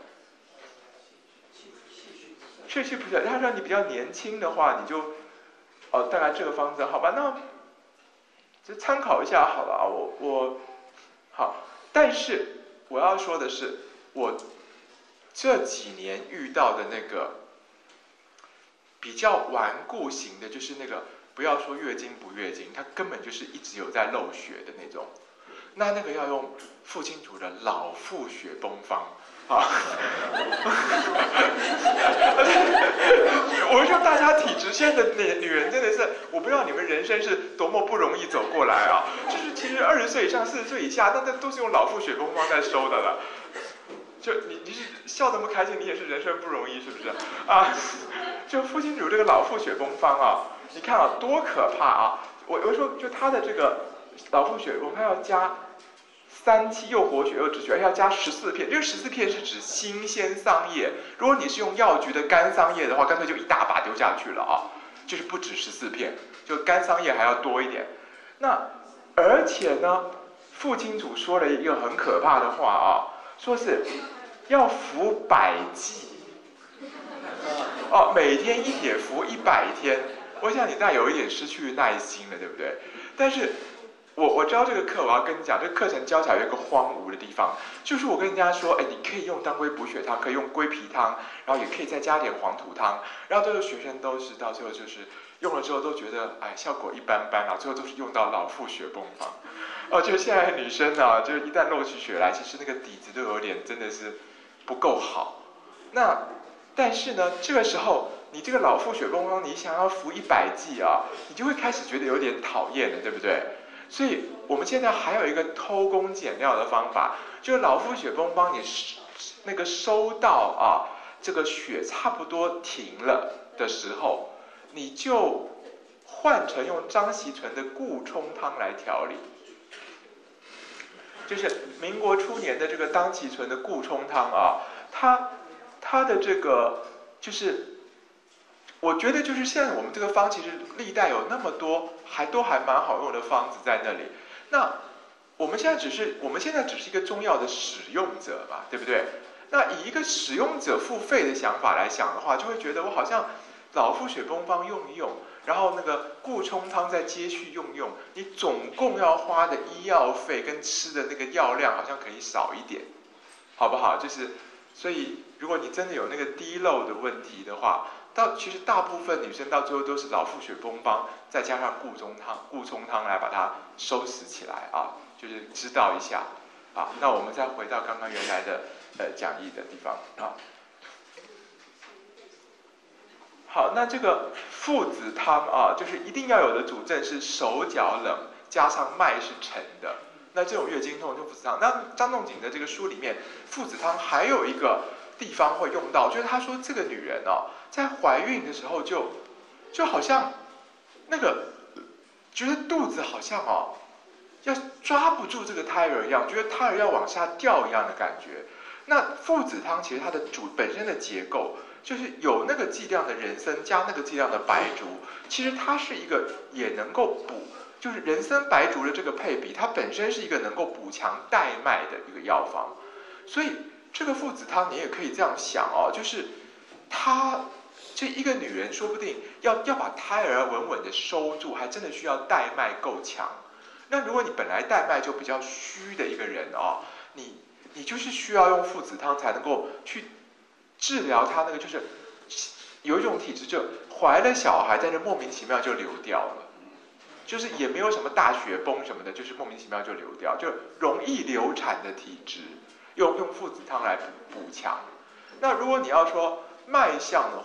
血气不血，他说你比较年轻的话，你就哦，大概这个方子，好吧，那就参考一下好了啊。我我好，但是我要说的是，我这几年遇到的那个比较顽固型的，就是那个不要说月经不月经，它根本就是一直有在漏血的那种。那那个要用傅青主的老妇血崩方啊。我说大家体质线的女人真的是，我不知道你们人生是多么不容易走过来啊。就是其实二十岁以上、四十岁以下，那那都是用老妇血崩方在收的了。就你你是笑那么开心，你也是人生不容易，是不是啊？就傅青主这个老妇血崩方啊，你看啊多可怕啊！我我说就他的这个老妇血崩，他要加三七又活血又止血，而且要加十四片。这个十四片是指新鲜桑叶，如果你是用药局的干桑叶的话，干脆就一大把丢下去了啊，就是不止十四片，就干桑叶还要多一点。那而且呢，傅青主说了一个很可怕的话啊，说是要服百剂。哦，每天一帖服一百天，我想你那有一点失去耐心了，对不对？但是我我教这个课，我要跟你讲，这个课程教起来有一个荒芜的地方，就是我跟人家说，哎，你可以用当归补血汤，可以用龟皮汤，然后也可以再加点黄土汤，然后这个学生都是到最后就是用了之后都觉得，哎，效果一般般啊，最后都是用到老妇血崩方。哦，就是现在女生啊，就是一旦漏起血来，其实那个底子都有点真的是不够好。那但是呢，这个时候你这个老妇血崩方，你想要服一百剂啊，你就会开始觉得有点讨厌了，对不对？所以我们现在还有一个偷工减料的方法，就是老妇血崩方，你那个收到啊，这个血差不多停了的时候，你就换成用张锡纯的顾冲汤来调理。就是民国初年的这个张锡纯的顾冲汤啊，它它的这个就是，我觉得就是现在我们这个方其实历代有那么多还都还蛮好用的方子在那里。那我们现在只是我们现在只是一个中药的使用者嘛，对不对？那以一个使用者付费的想法来想的话，就会觉得我好像老妇血崩方用一用，然后那个顾冲汤再接续用用，你总共要花的医药费跟吃的那个药量好像可以少一点，好不好？就是所以如果你真的有那个滴漏的问题的话，到其实大部分女生到最后都是老妇血崩方，再加上顾冲汤、顾冲汤来把它收拾起来啊，就是知道一下啊。那我们再回到刚刚原来的呃讲义的地方啊。好，那这个附子汤啊，就是一定要有的主症是手脚冷，加上脉是沉的。那这种月经痛就附子汤。那张仲景的这个书里面，附子汤还有一个地方会用到，就是他说这个女人哦，在怀孕的时候就就好像那个觉得肚子好像哦要抓不住这个胎儿一样，觉得胎儿要往下掉一样的感觉。那附子汤其实它的主本身的结构就是有那个剂量的人参加那个剂量的白术，其实它是一个也能够补，就是人参白术的这个配比，它本身是一个能够补强带脉的一个药方。所以这个附子汤你也可以这样想哦，就是它这一个女人说不定要要把胎儿稳稳的收住，还真的需要带脉够强。那如果你本来带脉就比较虚的一个人哦，你你就是需要用附子汤才能够去治疗他那个，就是有一种体质，就怀了小孩，但是莫名其妙就流掉了，就是也没有什么大血崩什么的，就是莫名其妙就流掉，就容易流产的体质，用用附子汤来补补强。那如果你要说脉象的话，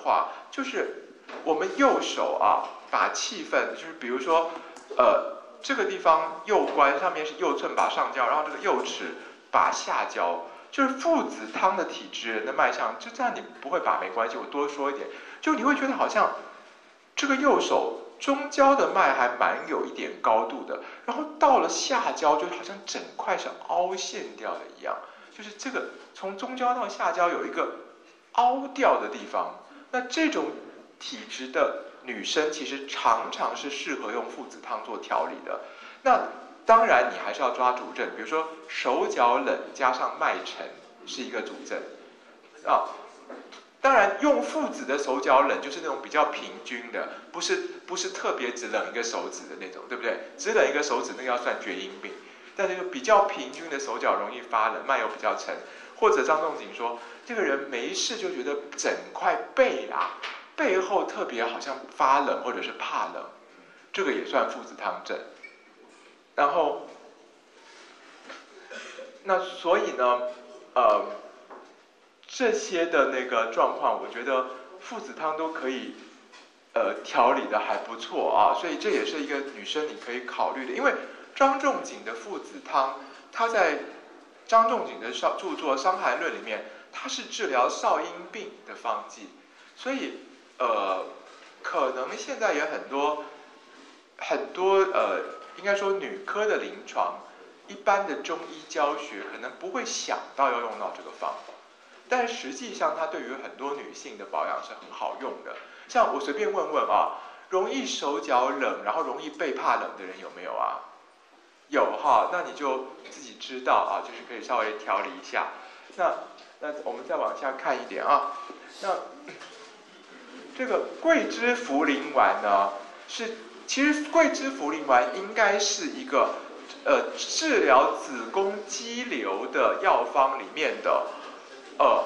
就是我们右手啊，把气分，就是比如说，呃，这个地方右关上面是右寸把上焦，然后这个右尺把下焦，就是父子汤的体质人的脉象，就这样你不会把没关系，我多说一点，就你会觉得好像这个右手中焦的脉还蛮有一点高度的，然后到了下焦就好像整块是凹陷掉的一样，就是这个从中焦到下焦有一个凹掉的地方，那这种体质的女生其实常常是适合用附子汤做调理的。那当然你还是要抓主症，比如说手脚冷加上脉沉是一个主症啊。当然用附子的手脚冷就是那种比较平均的，不是不是特别只冷一个手指的那种，对不对？只冷一个手指那个要算厥阴病，但这个比较平均的手脚容易发冷，脉又比较沉，或者张仲景说这个人没事就觉得整块背啊背后特别好像发冷或者是怕冷，这个也算附子汤症。然后那所以呢呃这些的那个状况，我觉得附子汤都可以呃调理的还不错啊，所以这也是一个女生你可以考虑的。因为张仲景的附子汤，他在张仲景的著作《伤寒论》里面，它是治疗少阴病的方剂，所以呃可能现在也很多很多呃应该说女科的临床，一般的中医教学可能不会想到要用到这个方法。但实际上它对于很多女性的保养是很好用的。像我随便问问啊，容易手脚冷然后容易背怕冷的人有没有啊？有哈，那你就自己知道啊，就是可以稍微调理一下。那那我们再往下看一点啊，那这个桂枝茯苓丸呢，是其实桂枝茯苓丸应该是一个呃治疗子宫肌瘤的药方里面的呃，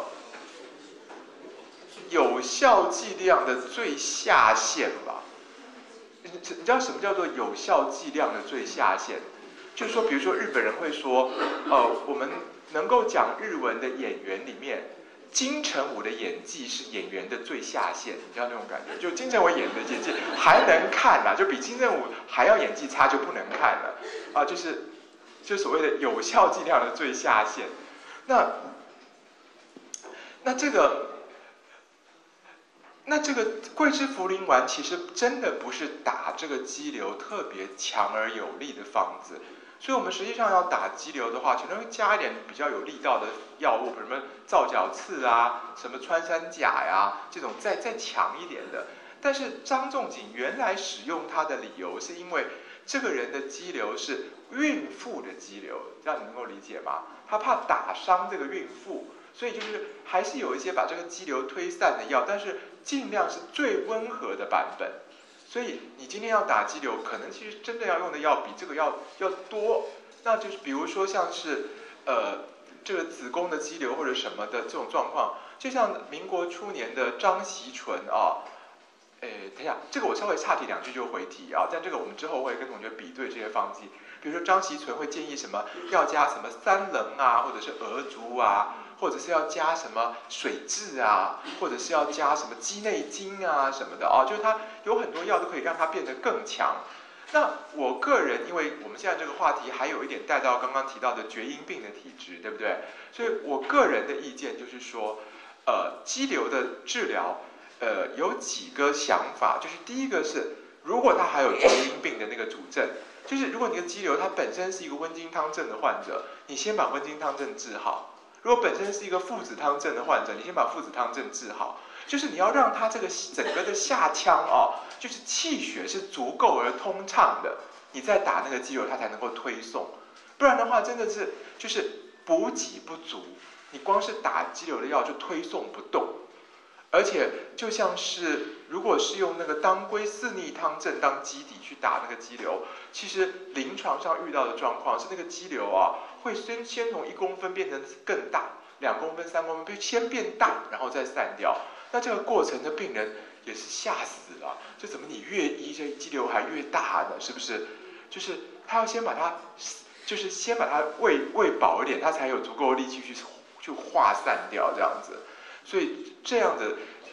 有效剂量的最下限吧。你知道什么叫做有效剂量的最下限？就是说，比如说日本人会说，呃，我们能够讲日文的演员里面，金城武的演技是演员的最下限，你知道那种感觉？就金城武演的演技还能看啦，就比金城武还要演技差就不能看了啊、呃，就是就所谓的有效剂量的最下限。那那这个，那这个桂枝茯苓丸其实真的不是打这个肌瘤特别强而有力的方子，所以我们实际上要打肌瘤的话，可能会加一点比较有力道的药物，比如什么皂角刺啊，什么穿山甲呀，这种再再强一点的。但是张仲景原来使用它的理由是因为这个人的肌瘤是孕妇的肌瘤，这样你能够理解吗？他怕打伤这个孕妇。所以就是还是有一些把这个肌瘤推散的药，但是尽量是最温和的版本。所以你今天要打肌瘤，可能其实真的要用的药比这个要要多。那就是比如说像是呃这个子宫的肌瘤或者什么的这种状况，就像民国初年的张锡纯啊。诶，等一下，这个我稍微岔题两句就回题啊，但这个我们之后会跟同学比对这些方剂。比如说张锡纯会建议什么要加什么三棱啊，或者是鹅珠啊，或者是要加什么水蛭啊，或者是要加什么鸡内金啊什么的啊，就是它有很多药都可以让它变得更强。那我个人，因为我们现在这个话题还有一点带到刚刚提到的厥阴病的体质，对不对？所以我个人的意见就是说，呃，肌瘤的治疗。呃，有几个想法，就是第一个是，如果他还有厥阴病的那个主症，就是如果你的肌瘤它本身是一个温经汤症的患者，你先把温经汤症治好；如果本身是一个附子汤症的患者，你先把附子汤症治好。就是你要让他这个整个的下腔哦，就是气血是足够而通畅的，你再打那个肌瘤，它才能够推送。不然的话，真的是就是补给不足，你光是打肌瘤的药就推送不动。而且就像是，如果是用那个当归四逆汤症当基底去打那个肌瘤，其实临床上遇到的状况是那个肌瘤啊，会先先从一公分变成更大，两公分、三公分，先变大，然后再散掉。那这个过程的病人也是吓死了，就怎么你越医这肌瘤还越大呢？是不是？就是他要先把它，就是先把它喂喂饱一点，他才有足够的力气去去化散掉这样子。所以这样的，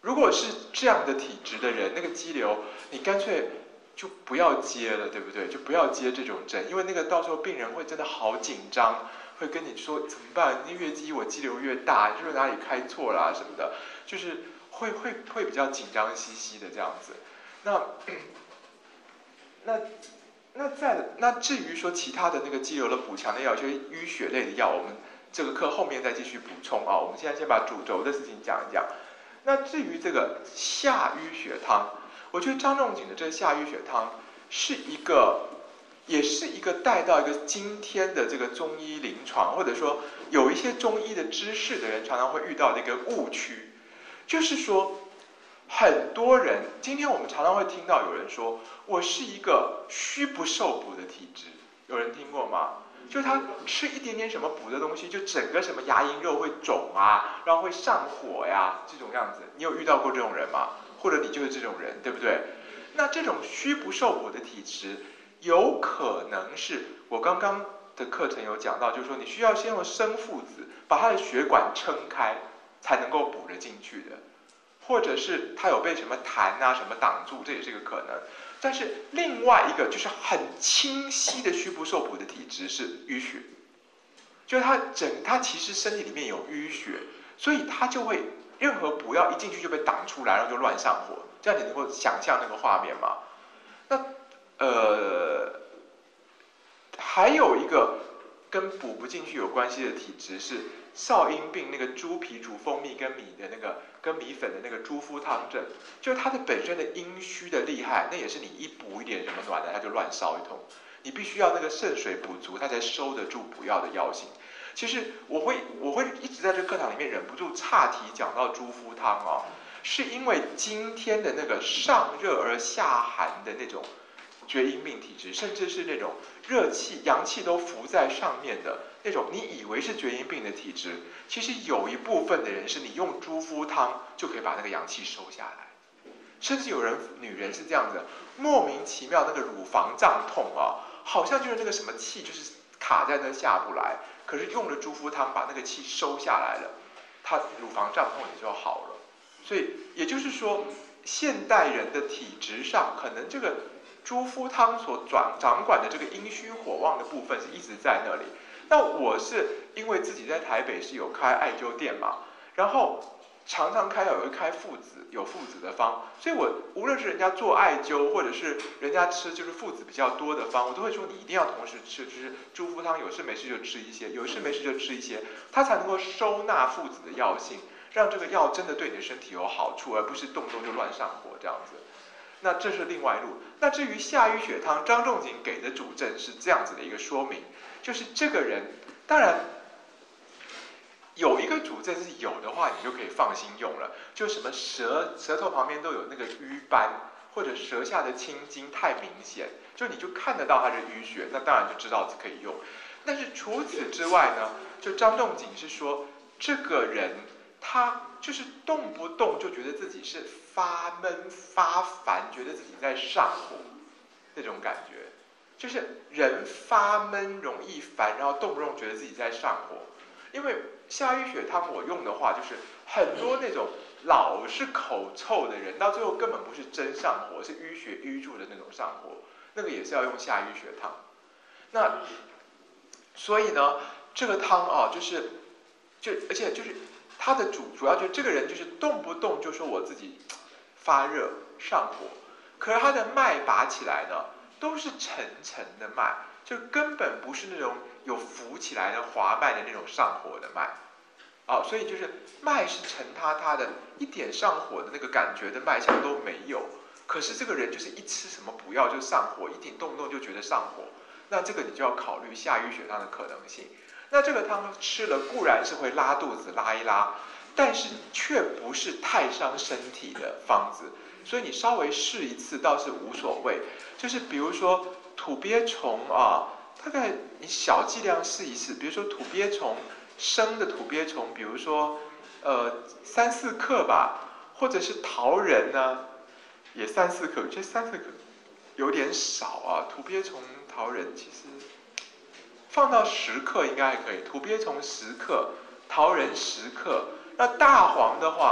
如果是这样的体质的人，那个肌瘤，你干脆就不要接了，对不对？就不要接这种针，因为那个到时候病人会真的好紧张，会跟你说怎么办？那越积我肌瘤越大，是不是哪里开错了啊什么的？就是会会会比较紧张兮兮的这样子。那那那在那至于说其他的那个肌瘤的补强的药，就是淤血类的药，我们这个课后面再继续补充啊。我们现在先把主轴的事情讲一讲。那至于这个下淤血汤，我觉得张仲景的这个下淤血汤是一个，也是一个带到一个今天的这个中医临床，或者说有一些中医的知识的人常常会遇到的一个误区，就是说很多人，今天我们常常会听到有人说，我是一个虚不受补的体质，有人听过吗？就是他吃一点点什么补的东西，就整个什么牙龈肉会肿啊，然后会上火呀，这种样子。你有遇到过这种人吗？或者你就是这种人，对不对？那这种虚不受补的体质，有可能是我刚刚的课程有讲到，就是说你需要先用生附子把他的血管撑开，才能够补得进去的。或者是他有被什么痰啊什么挡住，这也是一个可能。但是另外一个就是很清晰的虚不受补的体质是淤血，就是他整他其实身体里面有淤血，所以他就会任何补药一进去就被挡出来，然后就乱上火。这样你能够想象那个画面吗？那呃，还有一个跟补不进去有关系的体质是少阴病，那个猪皮煮蜂蜜跟米的那个跟米粉的那个猪肤汤症，就是它的本身的阴虚的厉害，那也是你一补一点什么暖的，它就乱烧一通。你必须要那个肾水补足，它才收得住补药的药性。其实我会我会一直在这课堂里面忍不住岔题讲到猪肤汤哦，是因为今天的那个上热而下寒的那种厥阴病体质，甚至是那种热气阳气都浮在上面的那种，你以为是厥阴病的体质，其实有一部分的人是你用猪肤汤就可以把那个阳气收下来。甚至有人女人是这样的，莫名其妙那个乳房胀痛啊，好像就是那个什么气就是卡在那下不来，可是用了猪肤汤把那个气收下来了，她乳房胀痛也就好了。所以也就是说，现代人的体质上，可能这个猪肤汤所掌掌管的这个阴虚火旺的部分是一直在那里。那我是因为自己在台北是有开艾灸店嘛，然后常常开到有开附子，有附子的方，所以我无论是人家做艾灸，或者是人家吃就是附子比较多的方，我都会说你一定要同时吃，就是猪肤汤有事没事就吃一些，有事没事就吃一些，它才能够收纳附子的药性，让这个药真的对你的身体有好处，而不是动不动就乱上火这样子。那这是另外一路。那至于下淤血汤，张仲景给的主症是这样子的一个说明，就是这个人，当然有一个主症是有的话，你就可以放心用了，就什么舌舌头旁边都有那个瘀斑，或者舌下的青筋太明显，就你就看得到它是淤血，那当然就知道可以用。但是除此之外呢，就张仲景是说，这个人他就是动不动就觉得自己是发闷发烦，觉得自己在上火那种感觉，就是人发闷容易烦，然后动不动觉得自己在上火。因为下淤血汤我用的话，就是很多那种老是口臭的人，到最后根本不是真上火，是淤血淤住的那种上火，那个也是要用下淤血汤。那所以呢，这个汤啊，就是就而且就是它的主主要就是这个人就是动不动就说我自己发热上火，可是他的脉拔起来呢，都是沉沉的脉，就根本不是那种有浮起来的滑脉的那种上火的脉，哦，所以就是脉是沉塌塌的，一点上火的那个感觉的脉象都没有。可是这个人就是一吃什么补药就上火，一点动不动就觉得上火，那这个你就要考虑下淤血汤的可能性。那这个汤吃了固然是会拉肚子拉一拉，但是却不是太伤身体的方子，所以你稍微试一次倒是无所谓。就是比如说土鳖虫啊，大概你小剂量试一试，比如说土鳖虫生的土鳖虫，比如说呃三四克吧，或者是桃仁呢，也三四克，这三四克有点少啊。土鳖虫桃仁其实放到十克应该还可以，土鳖虫十克，桃仁十克。那大黄的话，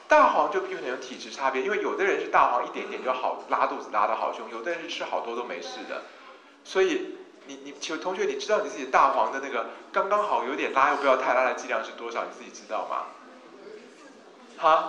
大黄就有点有体质差别，因为有的人是大黄一点点就好拉肚子拉得好凶，有的人是吃好多都没事的。所以你你请同学，你知道你自己大黄的那个刚刚好有点拉又不要太拉的剂量是多少？你自己知道吗？哈？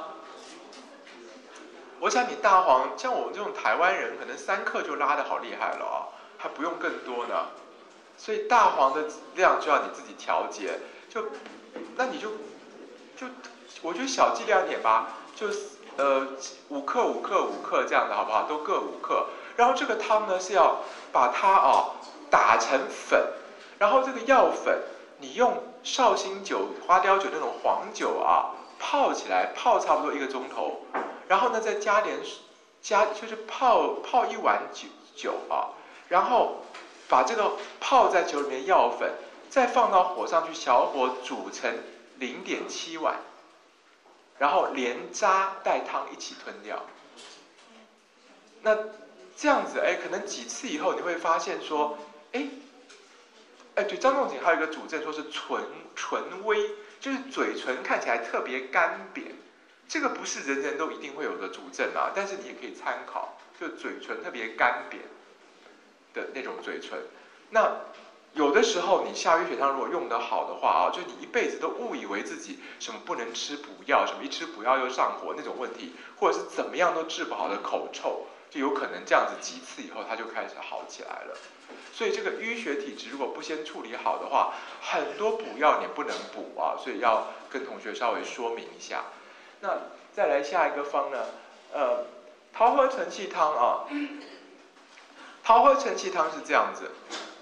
我想你大黄像我们这种台湾人，可能三克就拉得好厉害了啊，还不用更多呢。所以大黄的量就要你自己调节，就那你就就我觉得小剂量点吧，就呃五克五克五克这样的好不好？都各五克。然后这个汤呢是要把它啊打成粉，然后这个药粉你用绍兴酒、花雕酒那种黄酒啊泡起来，泡差不多一个钟头，然后呢再加点加就是泡泡一碗酒酒啊，然后把这个泡在酒里面的药粉再放到火上去小火煮成零点七碗，然后连渣带汤一起吞掉。那这样子，哎，可能几次以后你会发现说，哎，哎，对，张仲景还有一个主症说是唇唇微，就是嘴唇看起来特别干瘪，这个不是人人都一定会有的主症啊，但是你也可以参考，就嘴唇特别干瘪的那种嘴唇。那有的时候你下淤血汤如果用得好的话啊，就你一辈子都误以为自己什么不能吃补药，什么一吃补药又上火那种问题，或者是怎么样都治不好的口臭。就有可能这样子几次以后，它就开始好起来了。所以这个淤血体质如果不先处理好的话，很多补药你不能补啊，所以要跟同学稍微说明一下。那再来下一个方呢，呃，桃核承气汤啊，桃核承气汤是这样子。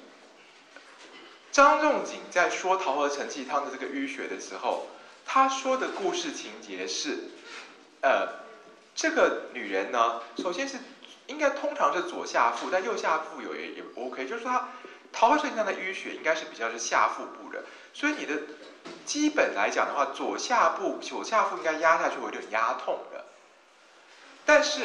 张仲景在说桃核承气汤的这个淤血的时候，他说的故事情节是，呃，这个女人呢，首先是应该通常是左下腹，但右下腹有也也 OK， 就是说她桃核承气汤的淤血应该是比较是下腹部的，所以你的基本来讲的话，左下部左下腹应该压下去会有点压痛的，但是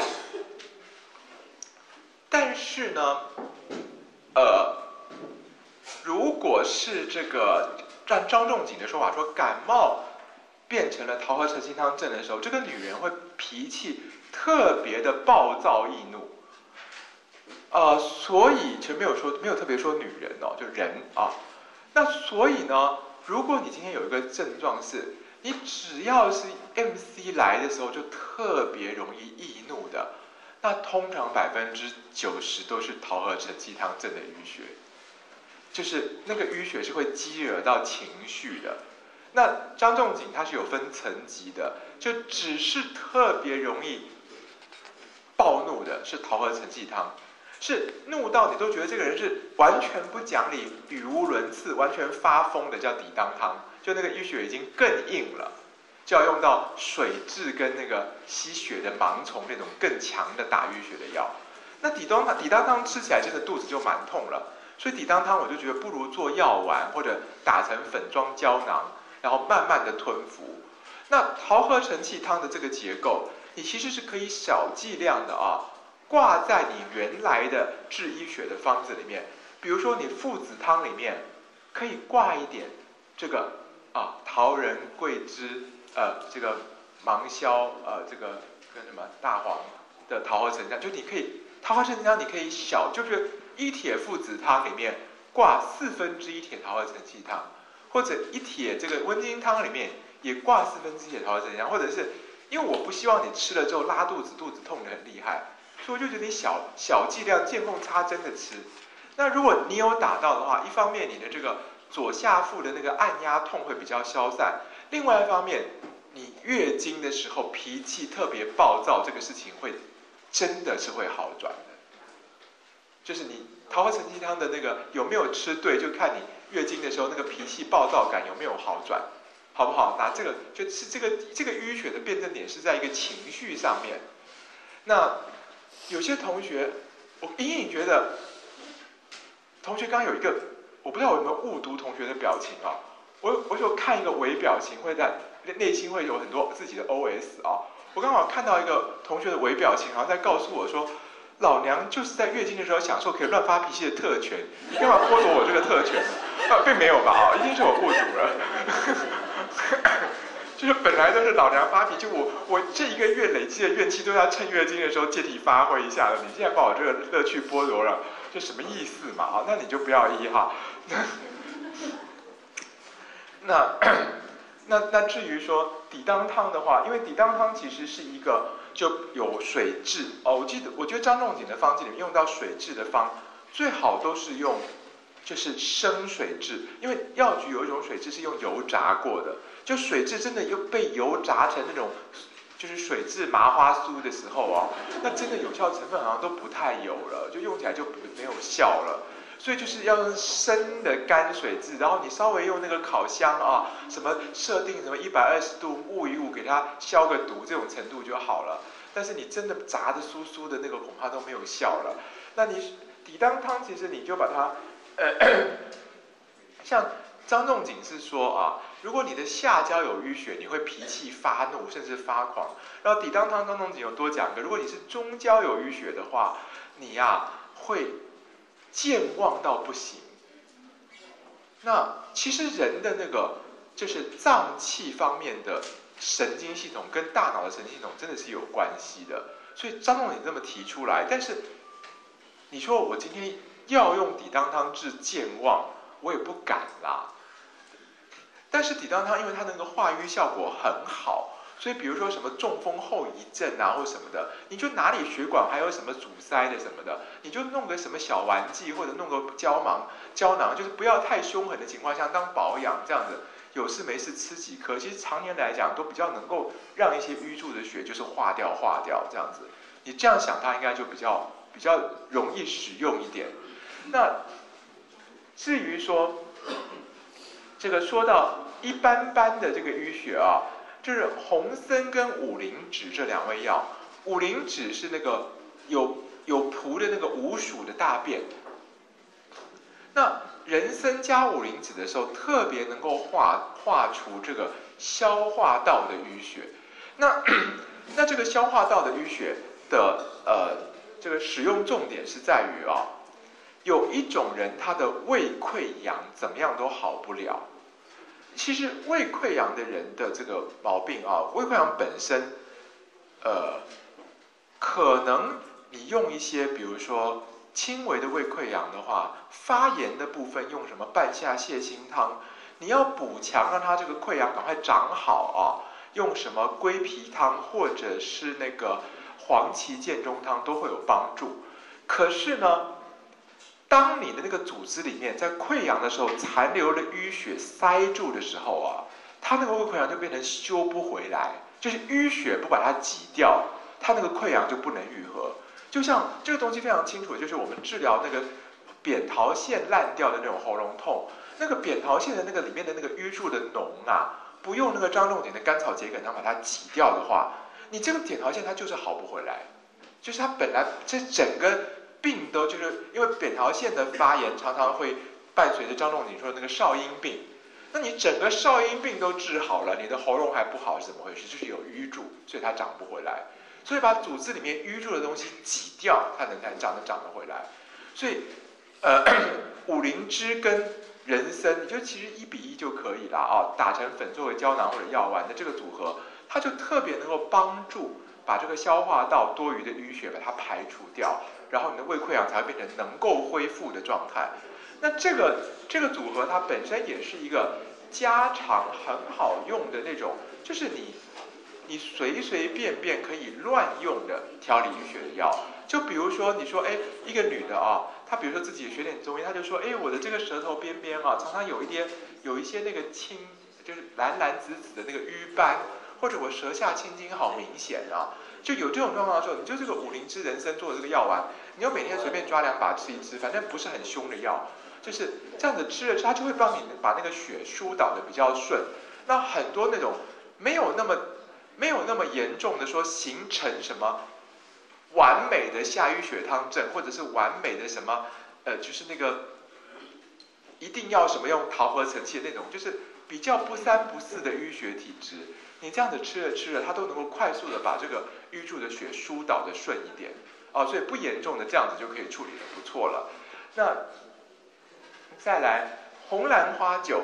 但是呢，呃。如果是这个按张仲景的说法说感冒变成了桃核承气汤症的时候，这个女人会脾气特别的暴躁易怒，呃，所以就没有说没有特别说女人哦，就人啊。那所以呢，如果你今天有一个症状是，你只要是 M C 来的时候就特别容易易怒的，那通常百分之九十都是桃核承气汤症的淤血。就是那个淤血是会激惹到情绪的。那张仲景他是有分层级的，就只是特别容易暴怒的是桃核承气汤，是怒到你都觉得这个人是完全不讲理、语无伦次、完全发疯的叫抵当汤，就那个淤血已经更硬了，就要用到水蛭跟那个吸血的盲从那种更强的打淤血的药。那抵当汤抵当汤吃起来真的肚子就蛮痛了。所以抵当汤我就觉得不如做药丸或者打成粉状胶囊，然后慢慢的吞服。那桃核承气汤的这个结构，你其实是可以小剂量的啊，挂在你原来的治淤血的方子里面。比如说你附子汤里面可以挂一点这个啊桃仁、桂枝、呃这个芒硝、呃这个跟什么大黄的桃核承气汤，就你可以桃核承气汤你可以小就是。一铁附子汤里面挂四分之一铁桃核承气汤，或者一铁这个温经汤里面也挂四分之一铁桃核承气汤，或者是因为我不希望你吃了之后拉肚子，肚子痛得很厉害，所以我就觉得你小小剂量见缝插针的吃。那如果你有打到的话，一方面你的这个左下腹的那个按压痛会比较消散，另外一方面你月经的时候脾气特别暴躁，这个事情会真的是会好转的。就是你桃核承气汤的那个有没有吃对，就看你月经的时候那个脾气暴躁感有没有好转，好不好？拿这个就是这个这个淤血的辩证点是在一个情绪上面。那有些同学，我隐隐觉得，同学刚刚有一个，我不知道我有没有误读同学的表情啊？我我就看一个微表情，会在内心会有很多自己的 O S 啊。我刚好看到一个同学的微表情，好像在告诉我说。老娘就是在月经的时候享受可以乱发脾气的特权，你干嘛剥夺我这个特权呢？啊，并没有吧？啊，一定是我误读了。 就是本来都是老娘发脾气，我我这一个月累积的怨气都要趁月经的时候借题发挥一下了，你现在把我这个乐趣剥夺了，这什么意思嘛？啊，那你就不要依哈。那那那至于说底当汤的话，因为底当汤其实是一个就有水质哦，我记得我觉得张仲景的方剂里面用到水质的方，最好都是用就是生水质，因为药局有一种水质是用油炸过的，就水质真的又被油炸成那种就是水质麻花酥的时候哦，那真的有效成分好像都不太有了，就用起来就没有效了。所以就是要用生的干水质，然后你稍微用那个烤箱啊，什么设定什么一百二十度焐一焐，给它消个毒，这种程度就好了。但是你真的炸的酥酥的那个恐怕都没有效了。那你底当汤其实你就把它，呃，像张仲景是说啊，如果你的下焦有淤血，你会脾气发怒甚至发狂。然后底当汤张仲景有多讲一个，如果你是中焦有淤血的话，你呀、啊、会健忘到不行。那其实人的那个就是脏器方面的神经系统跟大脑的神经系统真的是有关系的，所以张仲景这么提出来。但是你说我今天要用底当汤治健忘，我也不敢啦。但是底当汤因为它那个化瘀效果很好，所以比如说什么中风后遗症啊或什么的，你就哪里血管还有什么阻塞的什么的，你就弄个什么小丸剂或者弄个胶囊，胶囊就是不要太凶狠的情况下当保养这样子，有事没事吃几颗，其实常年来讲都比较能够让一些淤住的血就是化掉化掉这样子。你这样想它应该就比较比较容易使用一点。那至于说这个说到一般般的这个淤血啊，就是红参跟五灵脂这两味药。五灵脂是那个有有脯的那个五鼠的大便，那人参加五灵脂的时候，特别能够化化除这个消化道的淤血。那那这个消化道的淤血的呃这个使用重点是在于啊，有一种人他的胃溃疡怎么样都好不了。其实胃溃疡的人的这个毛病啊，胃溃疡本身，呃，可能你用一些，比如说轻微的胃溃疡的话，发炎的部分用什么半夏泻心汤，你要补强让它这个溃疡赶快长好啊，用什么归脾汤或者是那个黄芪建中汤都会有帮助。可是呢，当你的那个组织里面在溃疡的时候残留的淤血塞住的时候啊，它那个胃溃疡就变成修不回来，就是淤血不把它挤掉，它那个溃疡就不能愈合。就像这个东西非常清楚，就是我们治疗那个扁桃腺烂掉的那种喉咙痛，那个扁桃腺的那个里面的那个淤住的脓啊，不用那个张仲景的甘草桔梗汤把它挤掉的话，你这个扁桃腺它就是好不回来，就是它本来这整个病都就是因为扁桃腺的发炎常常会伴随着张仲景说的那个少阴病，那你整个少阴病都治好了，你的喉咙还不好是怎么回事？就是有淤住，所以它长不回来。所以把组织里面淤住的东西挤掉，它能才长得长得回来。所以，呃，五灵脂跟人参，你就其实一比一就可以了啊，打成粉作为胶囊或者药丸的这个组合，它就特别能够帮助把这个消化道多余的淤血把它排除掉，然后你的胃溃疡才会变成能够恢复的状态。那这个这个组合它本身也是一个家常很好用的那种，就是你。你随随便便可以乱用的调理淤血的药，就比如说你说，哎，一个女的啊，她比如说自己学点中医，她就说，哎，我的这个舌头边边啊，常常有一点有一些那个青，就是蓝蓝紫紫的那个瘀斑，或者我舌下青筋好明显啊，就有这种状况的时候，你就这个五灵脂人参做的这个药丸，你就每天随便抓两把吃一吃，反正不是很凶的药，就是这样子吃了，它就会帮你把那个血疏导的比较顺。那很多那种没有那么没有那么严重的说形成什么完美的下淤血汤症，或者是完美的什么呃，就是那个一定要什么用桃核承气的那种，就是比较不三不四的淤血体质，你这样子吃着吃着，它都能够快速的把这个淤住的血疏导的顺一点哦，所以不严重的这样子就可以处理的不错了。那再来红兰花酒。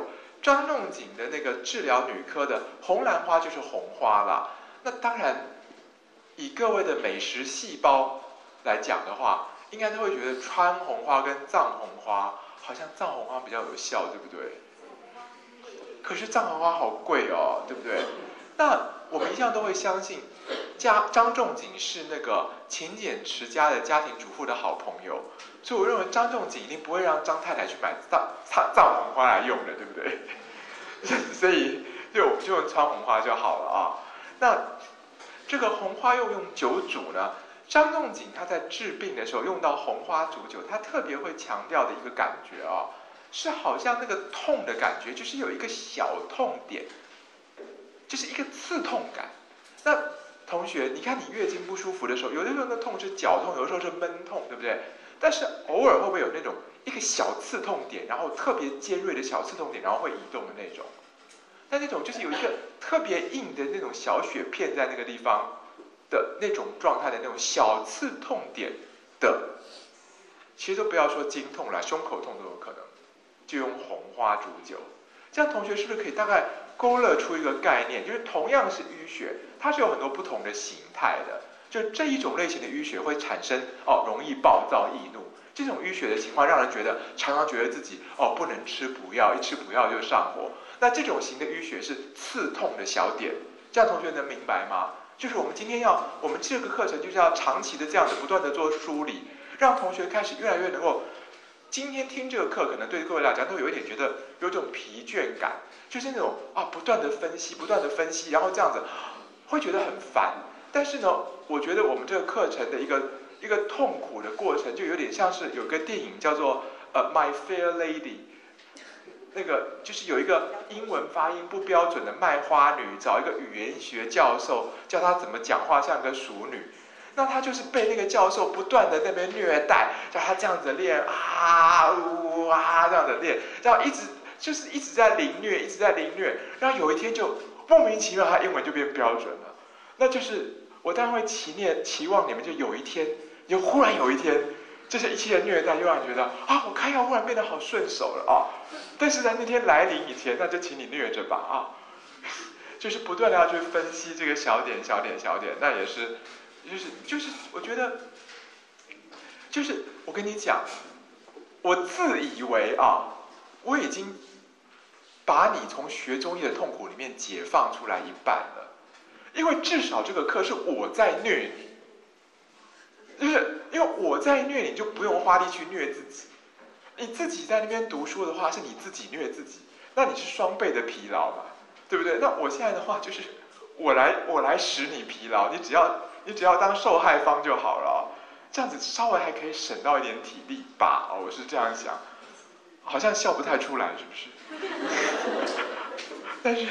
张仲景的那个治疗女科的红兰花就是红花啦。那当然，以各位的美食细胞来讲的话，应该都会觉得川红花跟藏红花好像藏红花比较有效，对不对？可是藏红花好贵哦，对不对？那我们一向都会相信家张仲景是那个勤俭持家的家庭主妇的好朋友，所以我认为张仲景一定不会让张太太去买藏藏藏红花来用的，对不对？所以就我们就用川红花就好了啊。那这个红花又用酒煮呢？张仲景他在治病的时候用到红花煮酒，他特别会强调的一个感觉啊，是好像那个痛的感觉，就是有一个小痛点，就是一个刺痛感。那同学，你看你月经不舒服的时候，有的时候那痛是绞痛，有的时候是闷痛，对不对？但是偶尔会不会有那种一个小刺痛点，然后特别尖锐的小刺痛点，然后会移动的那种？但那种就是有一个特别硬的那种小血片在那个地方的那种状态的那种小刺痛点的，其实都不要说经痛啦，胸口痛都有可能，就用红花煮酒。这样同学是不是可以大概勾勒出一个概念，就是同样是淤血，它是有很多不同的形态的。就这一种类型的淤血会产生哦，容易暴躁易怒。这种淤血的情况让人觉得常常觉得自己哦不能吃补药，一吃补药就上火。那这种型的淤血是刺痛的小点，这样同学能明白吗？就是我们今天要，我们这个课程就是要长期的这样子不断的做梳理，让同学开始越来越能够。今天听这个课，可能对各位来讲都有一点觉得有种疲倦感，就是那种啊不断的分析，不断的分析，然后这样子会觉得很烦。但是呢，我觉得我们这个课程的一个一个痛苦的过程，就有点像是有个电影叫做呃《My Fair Lady》。那个就是有一个英文发音不标准的卖花女，找一个语言学教授，教她怎么讲话像个淑女。那她就是被那个教授不断的那边虐待，叫她这样子练啊呜啊这样子练，然后一直就是一直在凌虐，一直在凌虐。然后有一天就莫名其妙，她英文就变标准了。那就是我当然会期念期望你们就有一天，就忽然有一天。这些一切的虐待，又让你觉得啊，我开药忽然变得好顺手了啊！但是在那天来临以前，那就请你虐着吧啊！就是不断的要去分析这个小点、小点、小点，那也是，就是就是，我觉得，就是我跟你讲，我自以为啊，我已经把你从学中医的痛苦里面解放出来一半了，因为至少这个课是我在虐你。就是因为我在虐你，就不用花力去虐自己。你自己在那边读书的话，是你自己虐自己，那你是双倍的疲劳嘛，对不对？那我现在的话就是我来我来使你疲劳，你只要你只要当受害方就好了，这样子稍微还可以省到一点体力吧，我是这样想，好像笑不太出来，是不是？但是，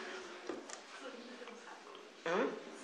嗯。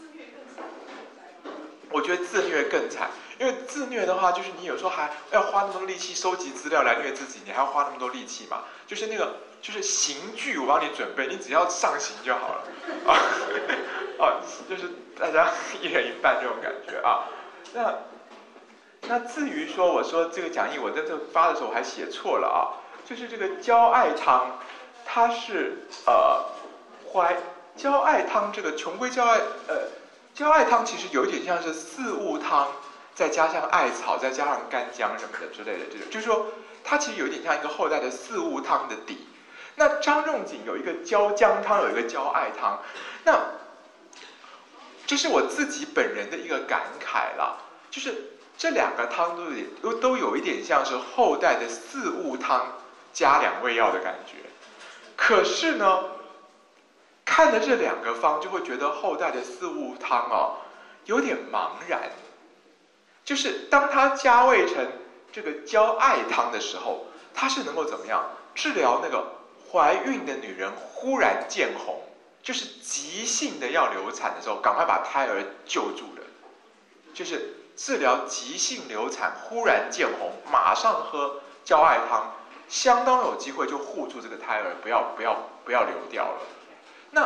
我觉得自虐更惨，因为自虐的话，就是你有时候还要花那么多力气收集资料来虐自己，你还要花那么多力气嘛。就是那个，就是刑具我帮你准备，你只要上刑就好了啊啊，就是大家一人一半这种感觉啊。那那至于说我说这个讲义我在这发的时候我还写错了啊，就是这个焦艾汤，它是呃怀焦艾汤这个穷归焦艾呃。焦艾汤其实有一点像是四物汤，再加上艾草，再加上干姜什么的之类的这种，就是说它其实有一点像一个后代的四物汤的底。那张仲景有一个焦姜汤，有一个焦艾汤，那这是我自己本人的一个感慨啦，就是这两个汤都有都都有一点像是后代的四物汤加两味药的感觉，可是呢。看了这两个方，就会觉得后代的四物汤哦，有点茫然。就是当它加味成这个焦艾汤的时候，它是能够怎么样治疗那个怀孕的女人忽然见红，就是急性的要流产的时候，赶快把胎儿救住的，就是治疗急性流产忽然见红，马上喝焦艾汤，相当有机会就护住这个胎儿，不要不要不要流掉了。那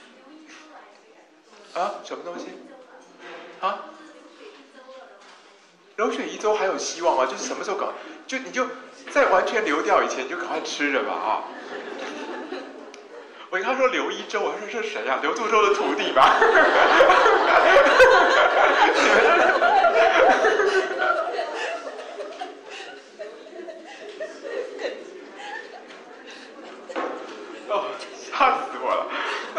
啊，什么东西？啊？流血一周还有希望吗？就是什么时候搞？就你就在完全流掉以前，你就赶快吃着吧啊！ 我跟他说刘一舟，我说这是谁呀、啊？刘祖舟的徒弟吧？哦，吓死我了！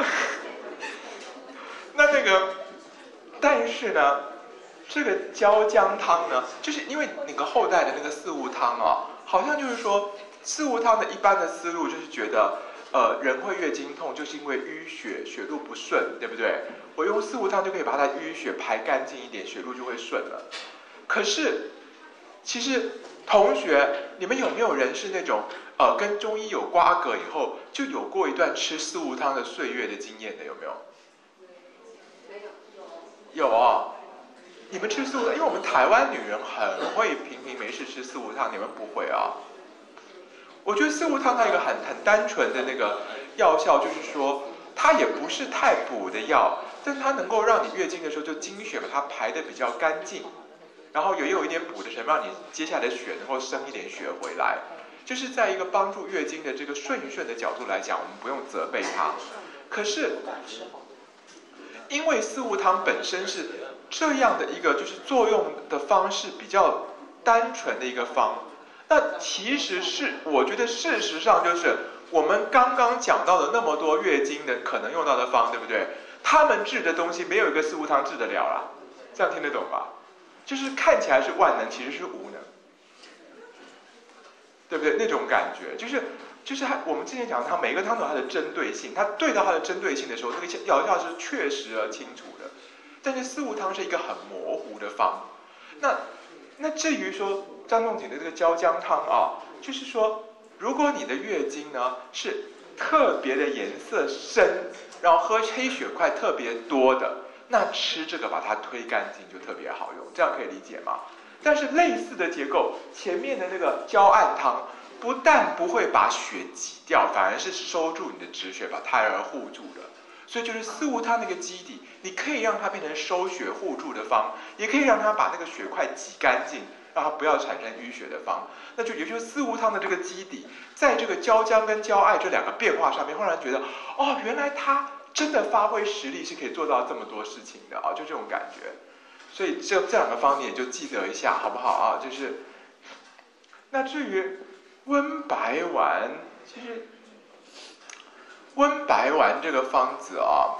那那个，但是呢，这个椒姜汤呢，就是因为那个后代的那个四物汤啊，好像就是说四物汤的一般的思路就是觉得。呃，人会月经痛，就是因为淤血，血路不顺，对不对？我用四物汤就可以把它淤血排干净一点，血路就会顺了。可是，其实同学，你们有没有人是那种呃跟中医有瓜葛以后，就有过一段吃四物汤的岁月的经验的？有没有？有哦。你们吃四物汤，因为我们台湾女人很会平平没事吃四物汤，你们不会啊？我觉得四物汤它有一个很很单纯的那个药效，就是说它也不是太补的药，但它能够让你月经的时候就经血把它排得比较干净，然后也有一点补的成分，让你接下来的血能够生一点血回来，就是在一个帮助月经的这个顺顺的角度来讲，我们不用责备它。可是因为四物汤本身是这样的一个就是作用的方式比较单纯的一个方。那其实是，我觉得事实上就是我们刚刚讲到的那么多月经的可能用到的方，对不对？他们治的东西没有一个四物汤治得了啦，这样听得懂吧？就是看起来是万能，其实是无能，对不对？那种感觉就是就是它，我们之前讲它每一个汤都有它的针对性，它对到它的针对性的时候，那个药效是确实而清楚的。但是四物汤是一个很模糊的方，那那至于说。张仲景的这个椒姜汤啊，就是说，如果你的月经呢是特别的颜色深，然后喝黑血块特别多的，那吃这个把它推干净就特别好用，这样可以理解吗？但是类似的结构，前面的那个椒案汤，不但不会把血挤掉，反而是收住你的止血，把胎儿护住的。所以就是四物汤那个基底，你可以让它变成收血护住的方，也可以让它把那个血块挤干净。让它不要产生淤血的方，那就也就是四物汤的这个基底，在这个椒姜跟椒艾这两个变化上面，忽然觉得，哦，原来它真的发挥实力是可以做到这么多事情的啊，就这种感觉。所以这这两个方你也就记得一下，好不好啊？就是，那至于温白丸，其实温白丸这个方子啊，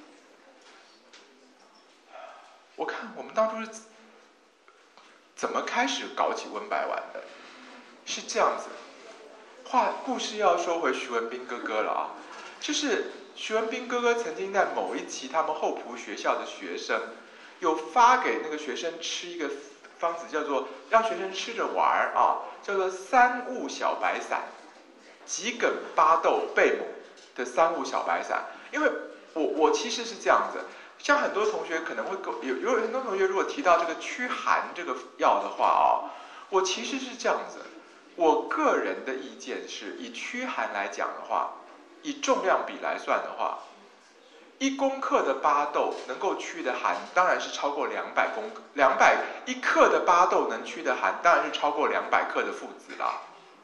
我看我们当初是。怎么开始搞起温白丸的？是这样子，话故事要说回徐文斌哥哥了啊，就是徐文斌哥哥曾经在某一期他们后埔学校的学生，有发给那个学生吃一个方子，叫做让学生吃着玩啊，叫做三物小白散，桔梗巴豆贝母的三物小白散。因为我我其实是这样子。像很多同学可能会有有很多同学如果提到这个驱寒这个药的话啊，我其实是这样子，我个人的意见是以驱寒来讲的话，以重量比来算的话，一公克的巴豆能够驱的寒当然是超过两百公两百一克的巴豆能驱的寒当然是超过两百克的附子啦，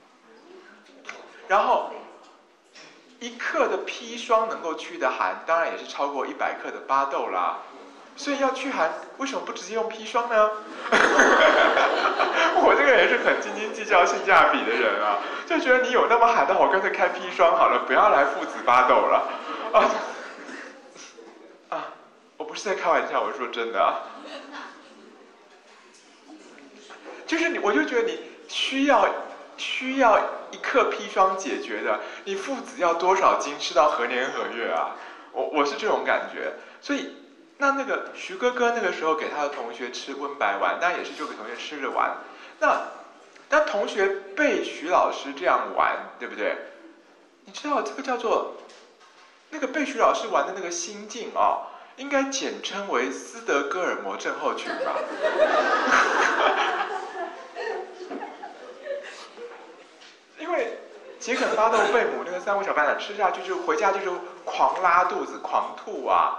然后。一克的砒霜能够驱的寒，当然也是超过一百克的巴豆啦。所以要驱寒，为什么不直接用砒霜呢？我这个人是很斤斤计较性价比的人啊，就觉得你有那么寒的，我干脆开砒霜好了，不要来附子巴豆了。啊啊！我不是在开玩笑，我是说真的啊。就是你，我就觉得你需要。需要一克砒霜解决的，你父子要多少斤吃到何年何月啊？我我是这种感觉，所以那那个徐哥哥那个时候给他的同学吃温白丸，那也是就给同学吃着玩。那那同学被徐老师这样玩，对不对？你知道这个叫做那个被徐老师玩的那个心境啊，应该简称为斯德哥尔摩症候群吧。因为桔梗巴豆贝母那个三物小白散吃下去，就回家就是狂拉肚子、狂吐啊。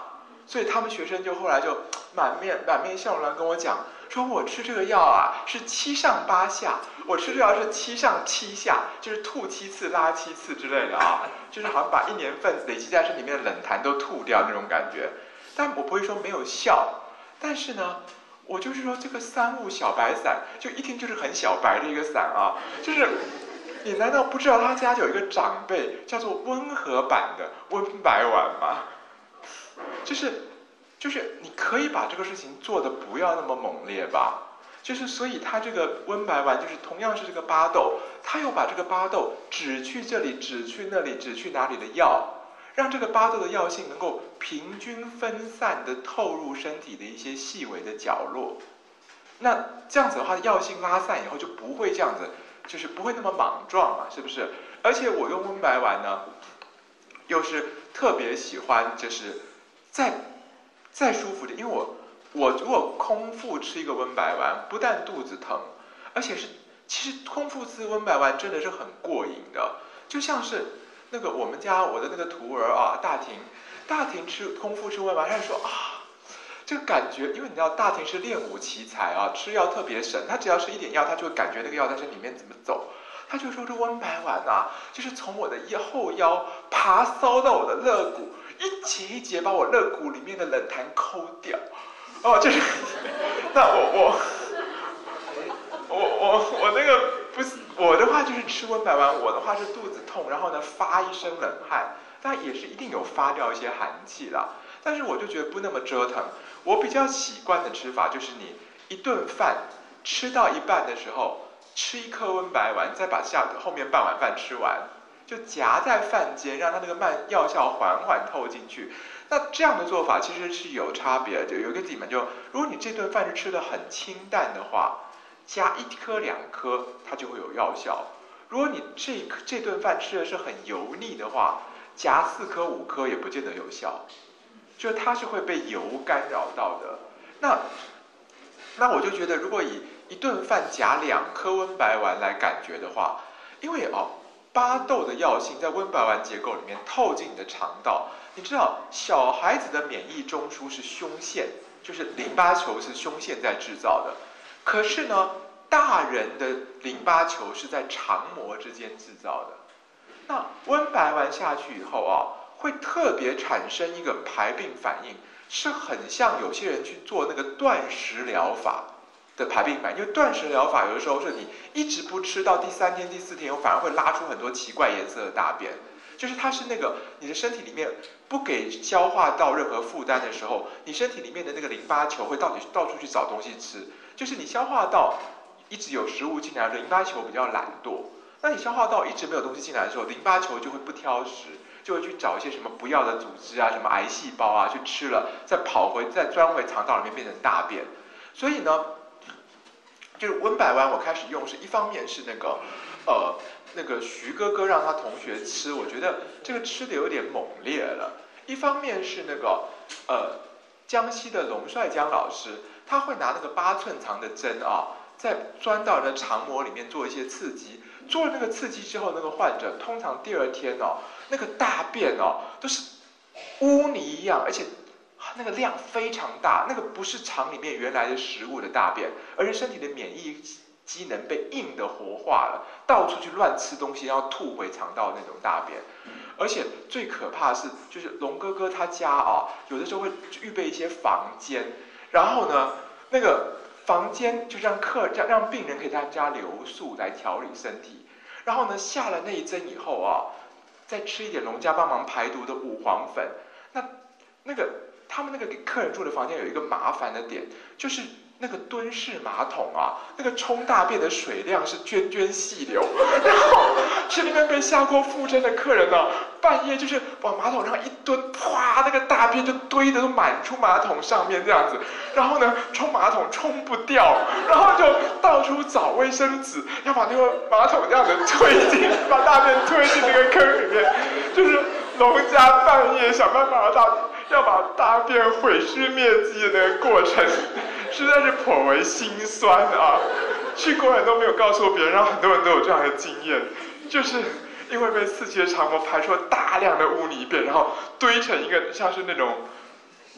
所以他们学生就后来就满面满面笑容地跟我讲，说我吃这个药啊是七上八下，我吃这个药是七上七下，就是吐七次拉七次之类的啊，就是好像把一年份累积在身体里面的冷痰都吐掉那种感觉。但我不会说没有效，但是呢，我就是说这个三物小白散，就一听就是很小白的一个散啊，就是你难道不知道他家有一个长辈叫做温和版的温白丸吗？就是就是你可以把这个事情做得不要那么猛烈吧。就是所以他这个温白丸就是同样是这个巴豆，他又把这个巴豆只去这里只去那里只去哪里的药，让这个巴豆的药性能够平均分散的透入身体的一些细微的角落。那这样子的话，药性拉散以后就不会这样子，就是不会那么莽撞嘛，是不是？而且我用温白丸呢，又是特别喜欢，就是再再舒服的，因为我我如果空腹吃一个温白丸，不但肚子疼，而且是其实空腹吃温白丸真的是很过瘾的，就像是那个我们家我的那个徒儿啊，大婷，大婷吃空腹吃温白丸，他就说啊。这个感觉，因为你知道大婷是练武奇才啊，吃药特别神，他只要吃一点药，他就会感觉那个药在身体里面怎么走。他就说这温白丸啊，就是从我的后腰爬骚到我的肋骨，一节一节把我肋骨里面的冷痰抠掉。哦，就是，那我我我我我那个不是我的话就是吃温白丸，我的话是肚子痛，然后呢发一身冷汗，但也是一定有发掉一些寒气啦。但是我就觉得不那么折腾，我比较习惯的吃法就是你一顿饭吃到一半的时候，吃一颗温白丸，再把下后面半碗饭吃完，就夹在饭间，让它那个慢药效缓缓透进去。那这样的做法其实是有差别的，有一个地方就，如果你这顿饭是吃的很清淡的话，加一颗两颗它就会有药效。如果你这这顿饭吃的是很油腻的话，夹四颗五颗也不见得有效。就它是会被油干扰到的。那那我就觉得，如果以一顿饭夹两颗温白丸来感觉的话，因为哦，巴豆的药性在温白丸结构里面透进你的肠道。你知道，小孩子的免疫中枢是胸腺，就是淋巴球是胸腺在制造的。可是呢，大人的淋巴球是在肠膜之间制造的。那温白丸下去以后啊，会特别产生一个排病反应，是很像有些人去做那个断食疗法的排病反应。因为断食疗法有的时候是你一直不吃，到第三天第四天反而会拉出很多奇怪颜色的大便，就是它是那个你的身体里面不给消化道任何负担的时候，你身体里面的那个淋巴球会到底到处去找东西吃，就是你消化道一直有食物进来，淋巴球比较懒惰，那你消化道一直没有东西进来的时候，淋巴球就会不挑食，就会去找一些什么不要的组织啊，什么癌细胞啊，去吃了，再跑回，再钻回肠道里面变成大便。所以呢，就是温白丸我开始用是一方面是那个，呃，那个徐哥哥让他同学吃，我觉得这个吃的有点猛烈了。一方面是那个，呃，江西的龙帅江老师，他会拿那个八寸长的针啊，再钻到人的肠膜里面做一些刺激。做了那个刺激之后，那个患者通常第二天哦，那个大便哦都是污泥一样，而且那个量非常大，那个不是肠里面原来的食物的大便，而是身体的免疫机能被硬的活化了，到处去乱吃东西，然后吐回肠道那种大便。而且最可怕的是，就是龙哥哥他家啊，有的时候会预备一些房间，然后呢，那个房间就让客让让病人可以在他家留宿来调理身体，然后呢下了那一针以后啊，再吃一点龙家帮忙排毒的五黄粉。那那个他们那个给客人住的房间有一个麻烦的点，就是那个蹲式马桶啊，那个冲大便的水量是涓涓细流，然后去那边被下过腹针的客人呢、啊，半夜就是往马桶上一蹲，啪，那个大便就堆得都满出马桶上面这样子，然后呢冲马桶冲不掉，然后就到处找卫生纸，要把那个马桶这样子推进，把大便推进那个坑里面，就是龙家半夜想办法大要把大便毁尸灭迹的那个过程。实在是颇为心酸啊！去过人都没有告诉别人，让很多人都有这样的经验，就是因为被刺激的肠膜排出了大量的污泥便，然后堆成一个像是那种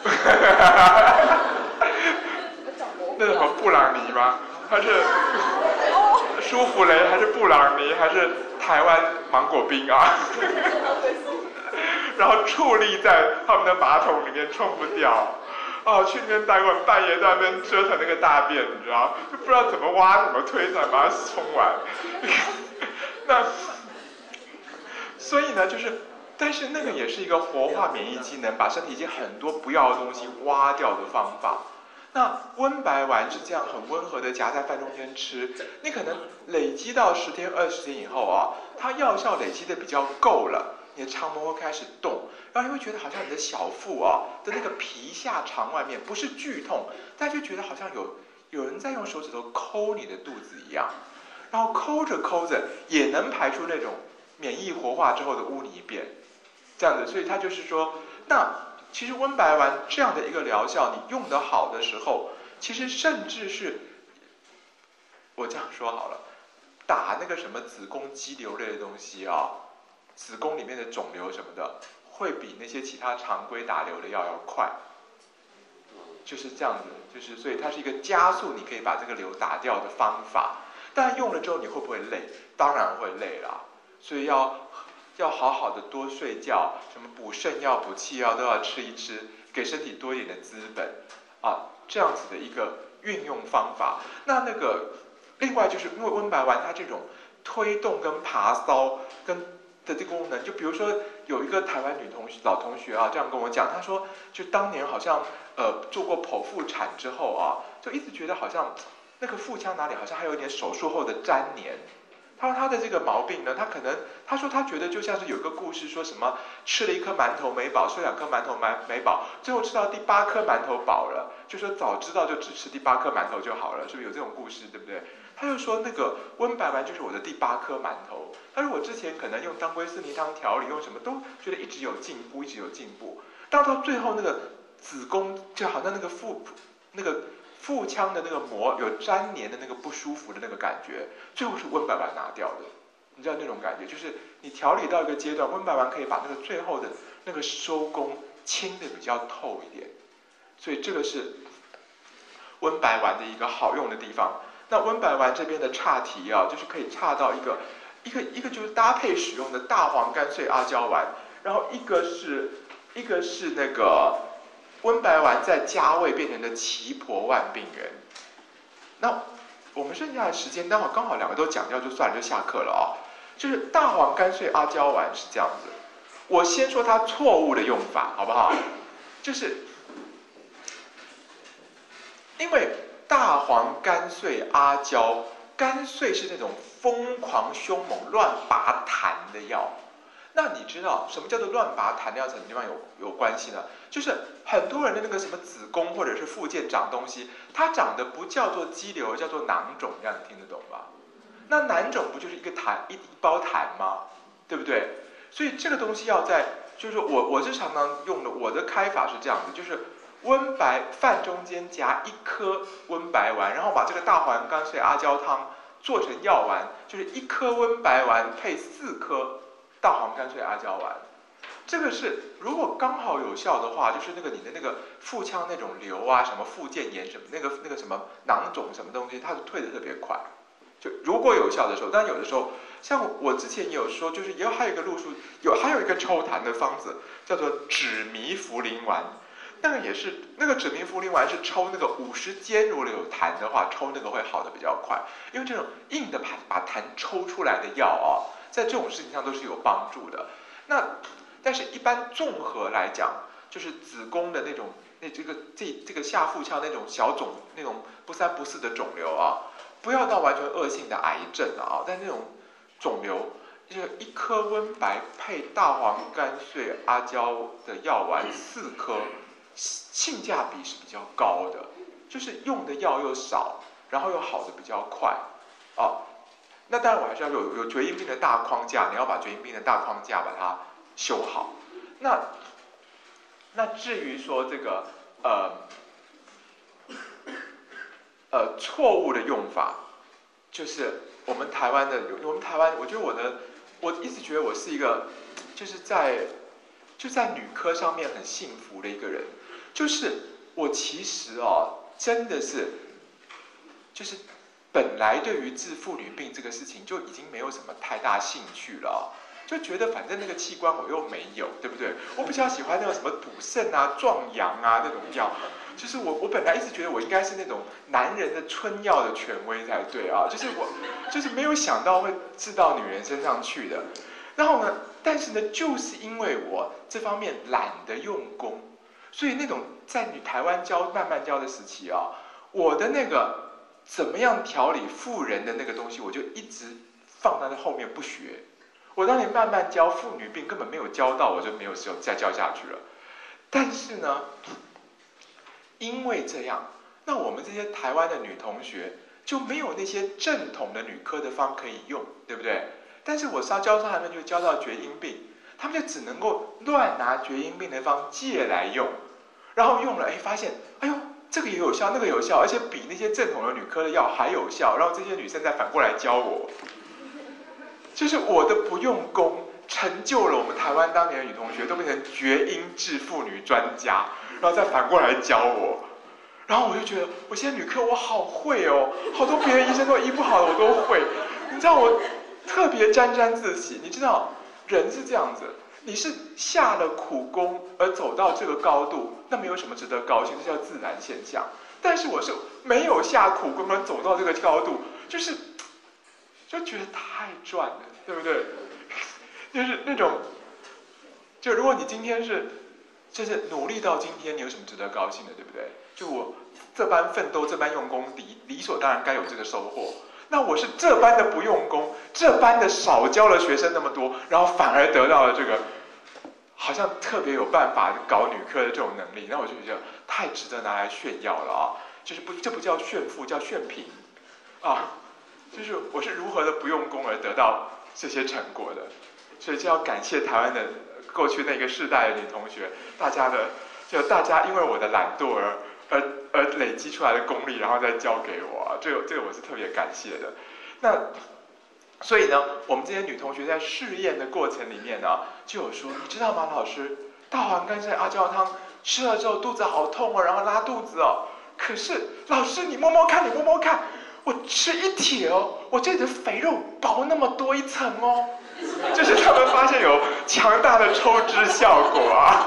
那什么布朗尼吗？它是舒芙蕾还是布朗尼还是台湾芒果冰啊？然后矗立在他们的马桶里面冲不掉。哦，去那边待过，半夜在那边折腾那个大便，你知道，就不知道怎么挖怎么推才把它冲完。那所以呢，就是，但是那个也是一个活化免疫机能，把身体已经很多不要的东西挖掉的方法。那温白丸是这样很温和的夹在饭中间吃，你可能累积到十天二十天以后啊，它药效累积的比较够了。你的肠膜会开始动，然后你会觉得好像你的小腹啊的那个皮下肠外面不是剧痛，但就觉得好像有有人在用手指头抠你的肚子一样，然后抠着抠着也能排出那种免疫活化之后的污泥便，这样子，所以他就是说，那其实温白丸这样的一个疗效，你用得好的时候，其实甚至是，我这样说好了，打那个什么子宫肌瘤类的东西啊。子宫里面的肿瘤什么的，会比那些其他常规打瘤的药要快，就是这样子，就是所以它是一个加速你可以把这个瘤打掉的方法。但用了之后你会不会累？当然会累啦，所以要要好好的多睡觉，什么补肾药、补气药都要吃一吃，给身体多一点的资本啊，这样子的一个运用方法。那那个另外就是因为温白丸它这种推动跟爬骚跟的这个功能，就比如说有一个台湾女同学老同学啊，这样跟我讲，她说就当年好像呃做过剖腹产之后啊，就一直觉得好像那个腹腔哪里好像还有点手术后的粘连。她说她的这个毛病呢，她可能她说她觉得就像是有一个故事说什么吃了一颗馒头没饱，吃两颗馒头没没饱，最后吃到第八颗馒头饱了，就说早知道就只吃第八颗馒头就好了，是不是有这种故事，对不对？他就说那个温白丸就是我的第八颗馒头。他说我之前可能用当归四逆汤调理，用什么都觉得一直有进步，一直有进步。到到最后那个子宫就好像那个腹那个腹腔的那个膜有粘连的那个不舒服的那个感觉，最后是温白丸拿掉的。你知道那种感觉，就是你调理到一个阶段，温白丸可以把那个最后的那个收工清的比较透一点。所以这个是温白丸的一个好用的地方。那温白丸这边的岔题啊，就是可以岔到一个一个一个就是搭配使用的大黄甘穗阿胶丸，然后一个是一个是那个温白丸在加味变成的奇婆万病人。那我们剩下的时间，待会刚好两个都讲掉就算了，就下课了啊。就是大黄甘穗阿胶丸是这样子，我先说它错误的用法，好不好？就是因为大黄甘穗阿胶，甘穗是那种疯狂凶猛乱拔痰的药。那你知道什么叫做乱拔痰的药？什么地方有有关系呢？就是很多人的那个什么子宫或者是附件长东西，它长得不叫做肌瘤，叫做囊肿，这样你听得懂吧？那囊肿不就是一个痰一一包痰吗？对不对？所以这个东西要在，就是我我是常常用的，我的开法是这样的，就是温白饭中间夹一颗温白丸，然后把这个大黄甘穗阿胶汤做成药丸，就是一颗温白丸配四颗大黄甘穗阿胶丸。这个是如果刚好有效的话，就是那个你的那个腹腔那种瘤啊，什么附件炎什么那个那个什么囊肿什么东西，它是退的特别快。就如果有效的时候，但有的时候，像我之前也有说，就是也有还有一个路数，有还有一个抽痰的方子，叫做止迷茯苓丸。那个也是，那个止迷茯苓丸是抽那个五十肩，如果有痰的话，抽那个会好的比较快。因为这种硬的把把痰抽出来的药啊，在这种事情上都是有帮助的。那但是一般综合来讲，就是子宫的那种那这个这这个下腹腔那种小肿，那种不三不四的肿瘤啊。不要到完全恶性的癌症啊，但那种肿瘤，就是一颗温白配大黄甘穗阿胶的药丸四颗，性价比是比较高的，就是用的药又少，然后又好的比较快啊。那当然我还是要有有厥阴病的大框架，你要把厥阴病的大框架把它修好。那那至于说这个呃。呃，错误的用法，就是我们台湾的，我们台湾，我觉得我的，我一直觉得我是一个，就是在，就在女科上面很幸福的一个人， 就是我其实哦，真的是，就是本来对于治妇女病这个事情就已经没有什么太大兴趣了、哦，就觉得反正那个器官我又没有，对不对？我比较喜欢那种什么补肾啊、壮阳啊那种药。就是我，我本来一直觉得我应该是那种男人的春药的权威才对啊，就是我，就是没有想到会治到女人身上去的。然后呢，但是呢，就是因为我这方面懒得用功，所以那种在女台湾教慢慢教的时期啊，我的那个怎么样调理妇人的那个东西，我就一直放在后面不学。我当年慢慢教妇女病根本没有教到，我就没有时候再教下去了。但是呢。因为这样，那我们这些台湾的女同学就没有那些正统的女科的方可以用，对不对？但是我教教他们就教到厥阴病，他们就只能够乱拿厥阴病的方借来用，然后用了，哎，发现，哎呦，这个也有效，那个有效，而且比那些正统的女科的药还有效，然后这些女生再反过来教我，就是我的不用功，成就了我们台湾当年的女同学都变成厥阴治妇女专家。然后再反过来教我，然后我就觉得我现在女科我好会哦，好多别的医生都医不好的我都会，你知道我特别沾沾自喜。你知道人是这样子，你是下了苦功而走到这个高度，那没有什么值得高兴，这叫自然现象。但是我是没有下苦功而走到这个高度，就是就觉得太赚了，对不对？就是那种，就如果你今天是。就是努力到今天，你有什么值得高兴的，对不对？就我这般奋斗，这般用功，理理所当然该有这个收获。那我是这般的不用功，这般的少教了学生那么多，然后反而得到了这个好像特别有办法搞女科的这种能力，那我就觉得太值得拿来炫耀了啊！就是不，这不叫炫富，叫炫贫啊！就是我是如何的不用功而得到这些成果的，所以就要感谢台湾的。过去那个世代的女同学，大家的就大家因为我的懒惰而而而累积出来的功力，然后再教给我，这个这个我是特别感谢的。那所以呢，我们这些女同学在试验的过程里面呢，就有说，你知道吗，老师，大黄甘参阿胶汤吃了之后肚子好痛哦，然后拉肚子哦。可是老师，你摸摸看，你摸摸看，我吃一铁哦，我这里的肥肉薄那么多一层哦。就是他们发现有强大的抽脂效果啊，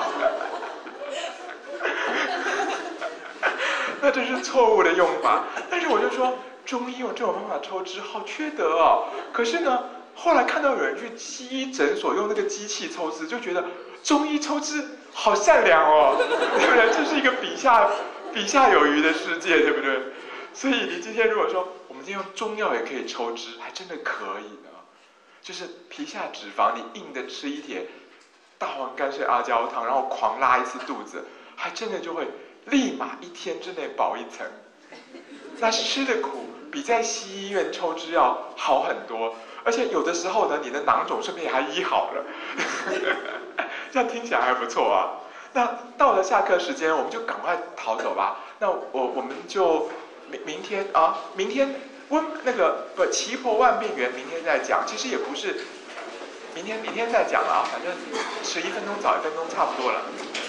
那这是错误的用法。但是我就说，中医用这种方法抽脂好缺德哦。可是呢，后来看到有人去西医诊所用那个机器抽脂，就觉得中医抽脂好善良哦，对不对？这是一个比下比下有余的世界，对不对？所以你今天如果说我们今天用中药也可以抽脂，还真的可以呢。就是皮下脂肪，你硬的吃一帖大黄甘参阿胶汤，然后狂拉一次肚子，还真的就会立马一天之内薄一层。那吃的苦比在西医院抽脂要好很多，而且有的时候呢，你的囊肿顺便还医好了，这样听起来还不错啊。那到了下课时间，我们就赶快逃走吧。那我我们就明明天啊，明天。温那个不奇婆万变圆，明天再讲。其实也不是，明天明天再讲了啊，反正十一分钟早一分钟差不多了。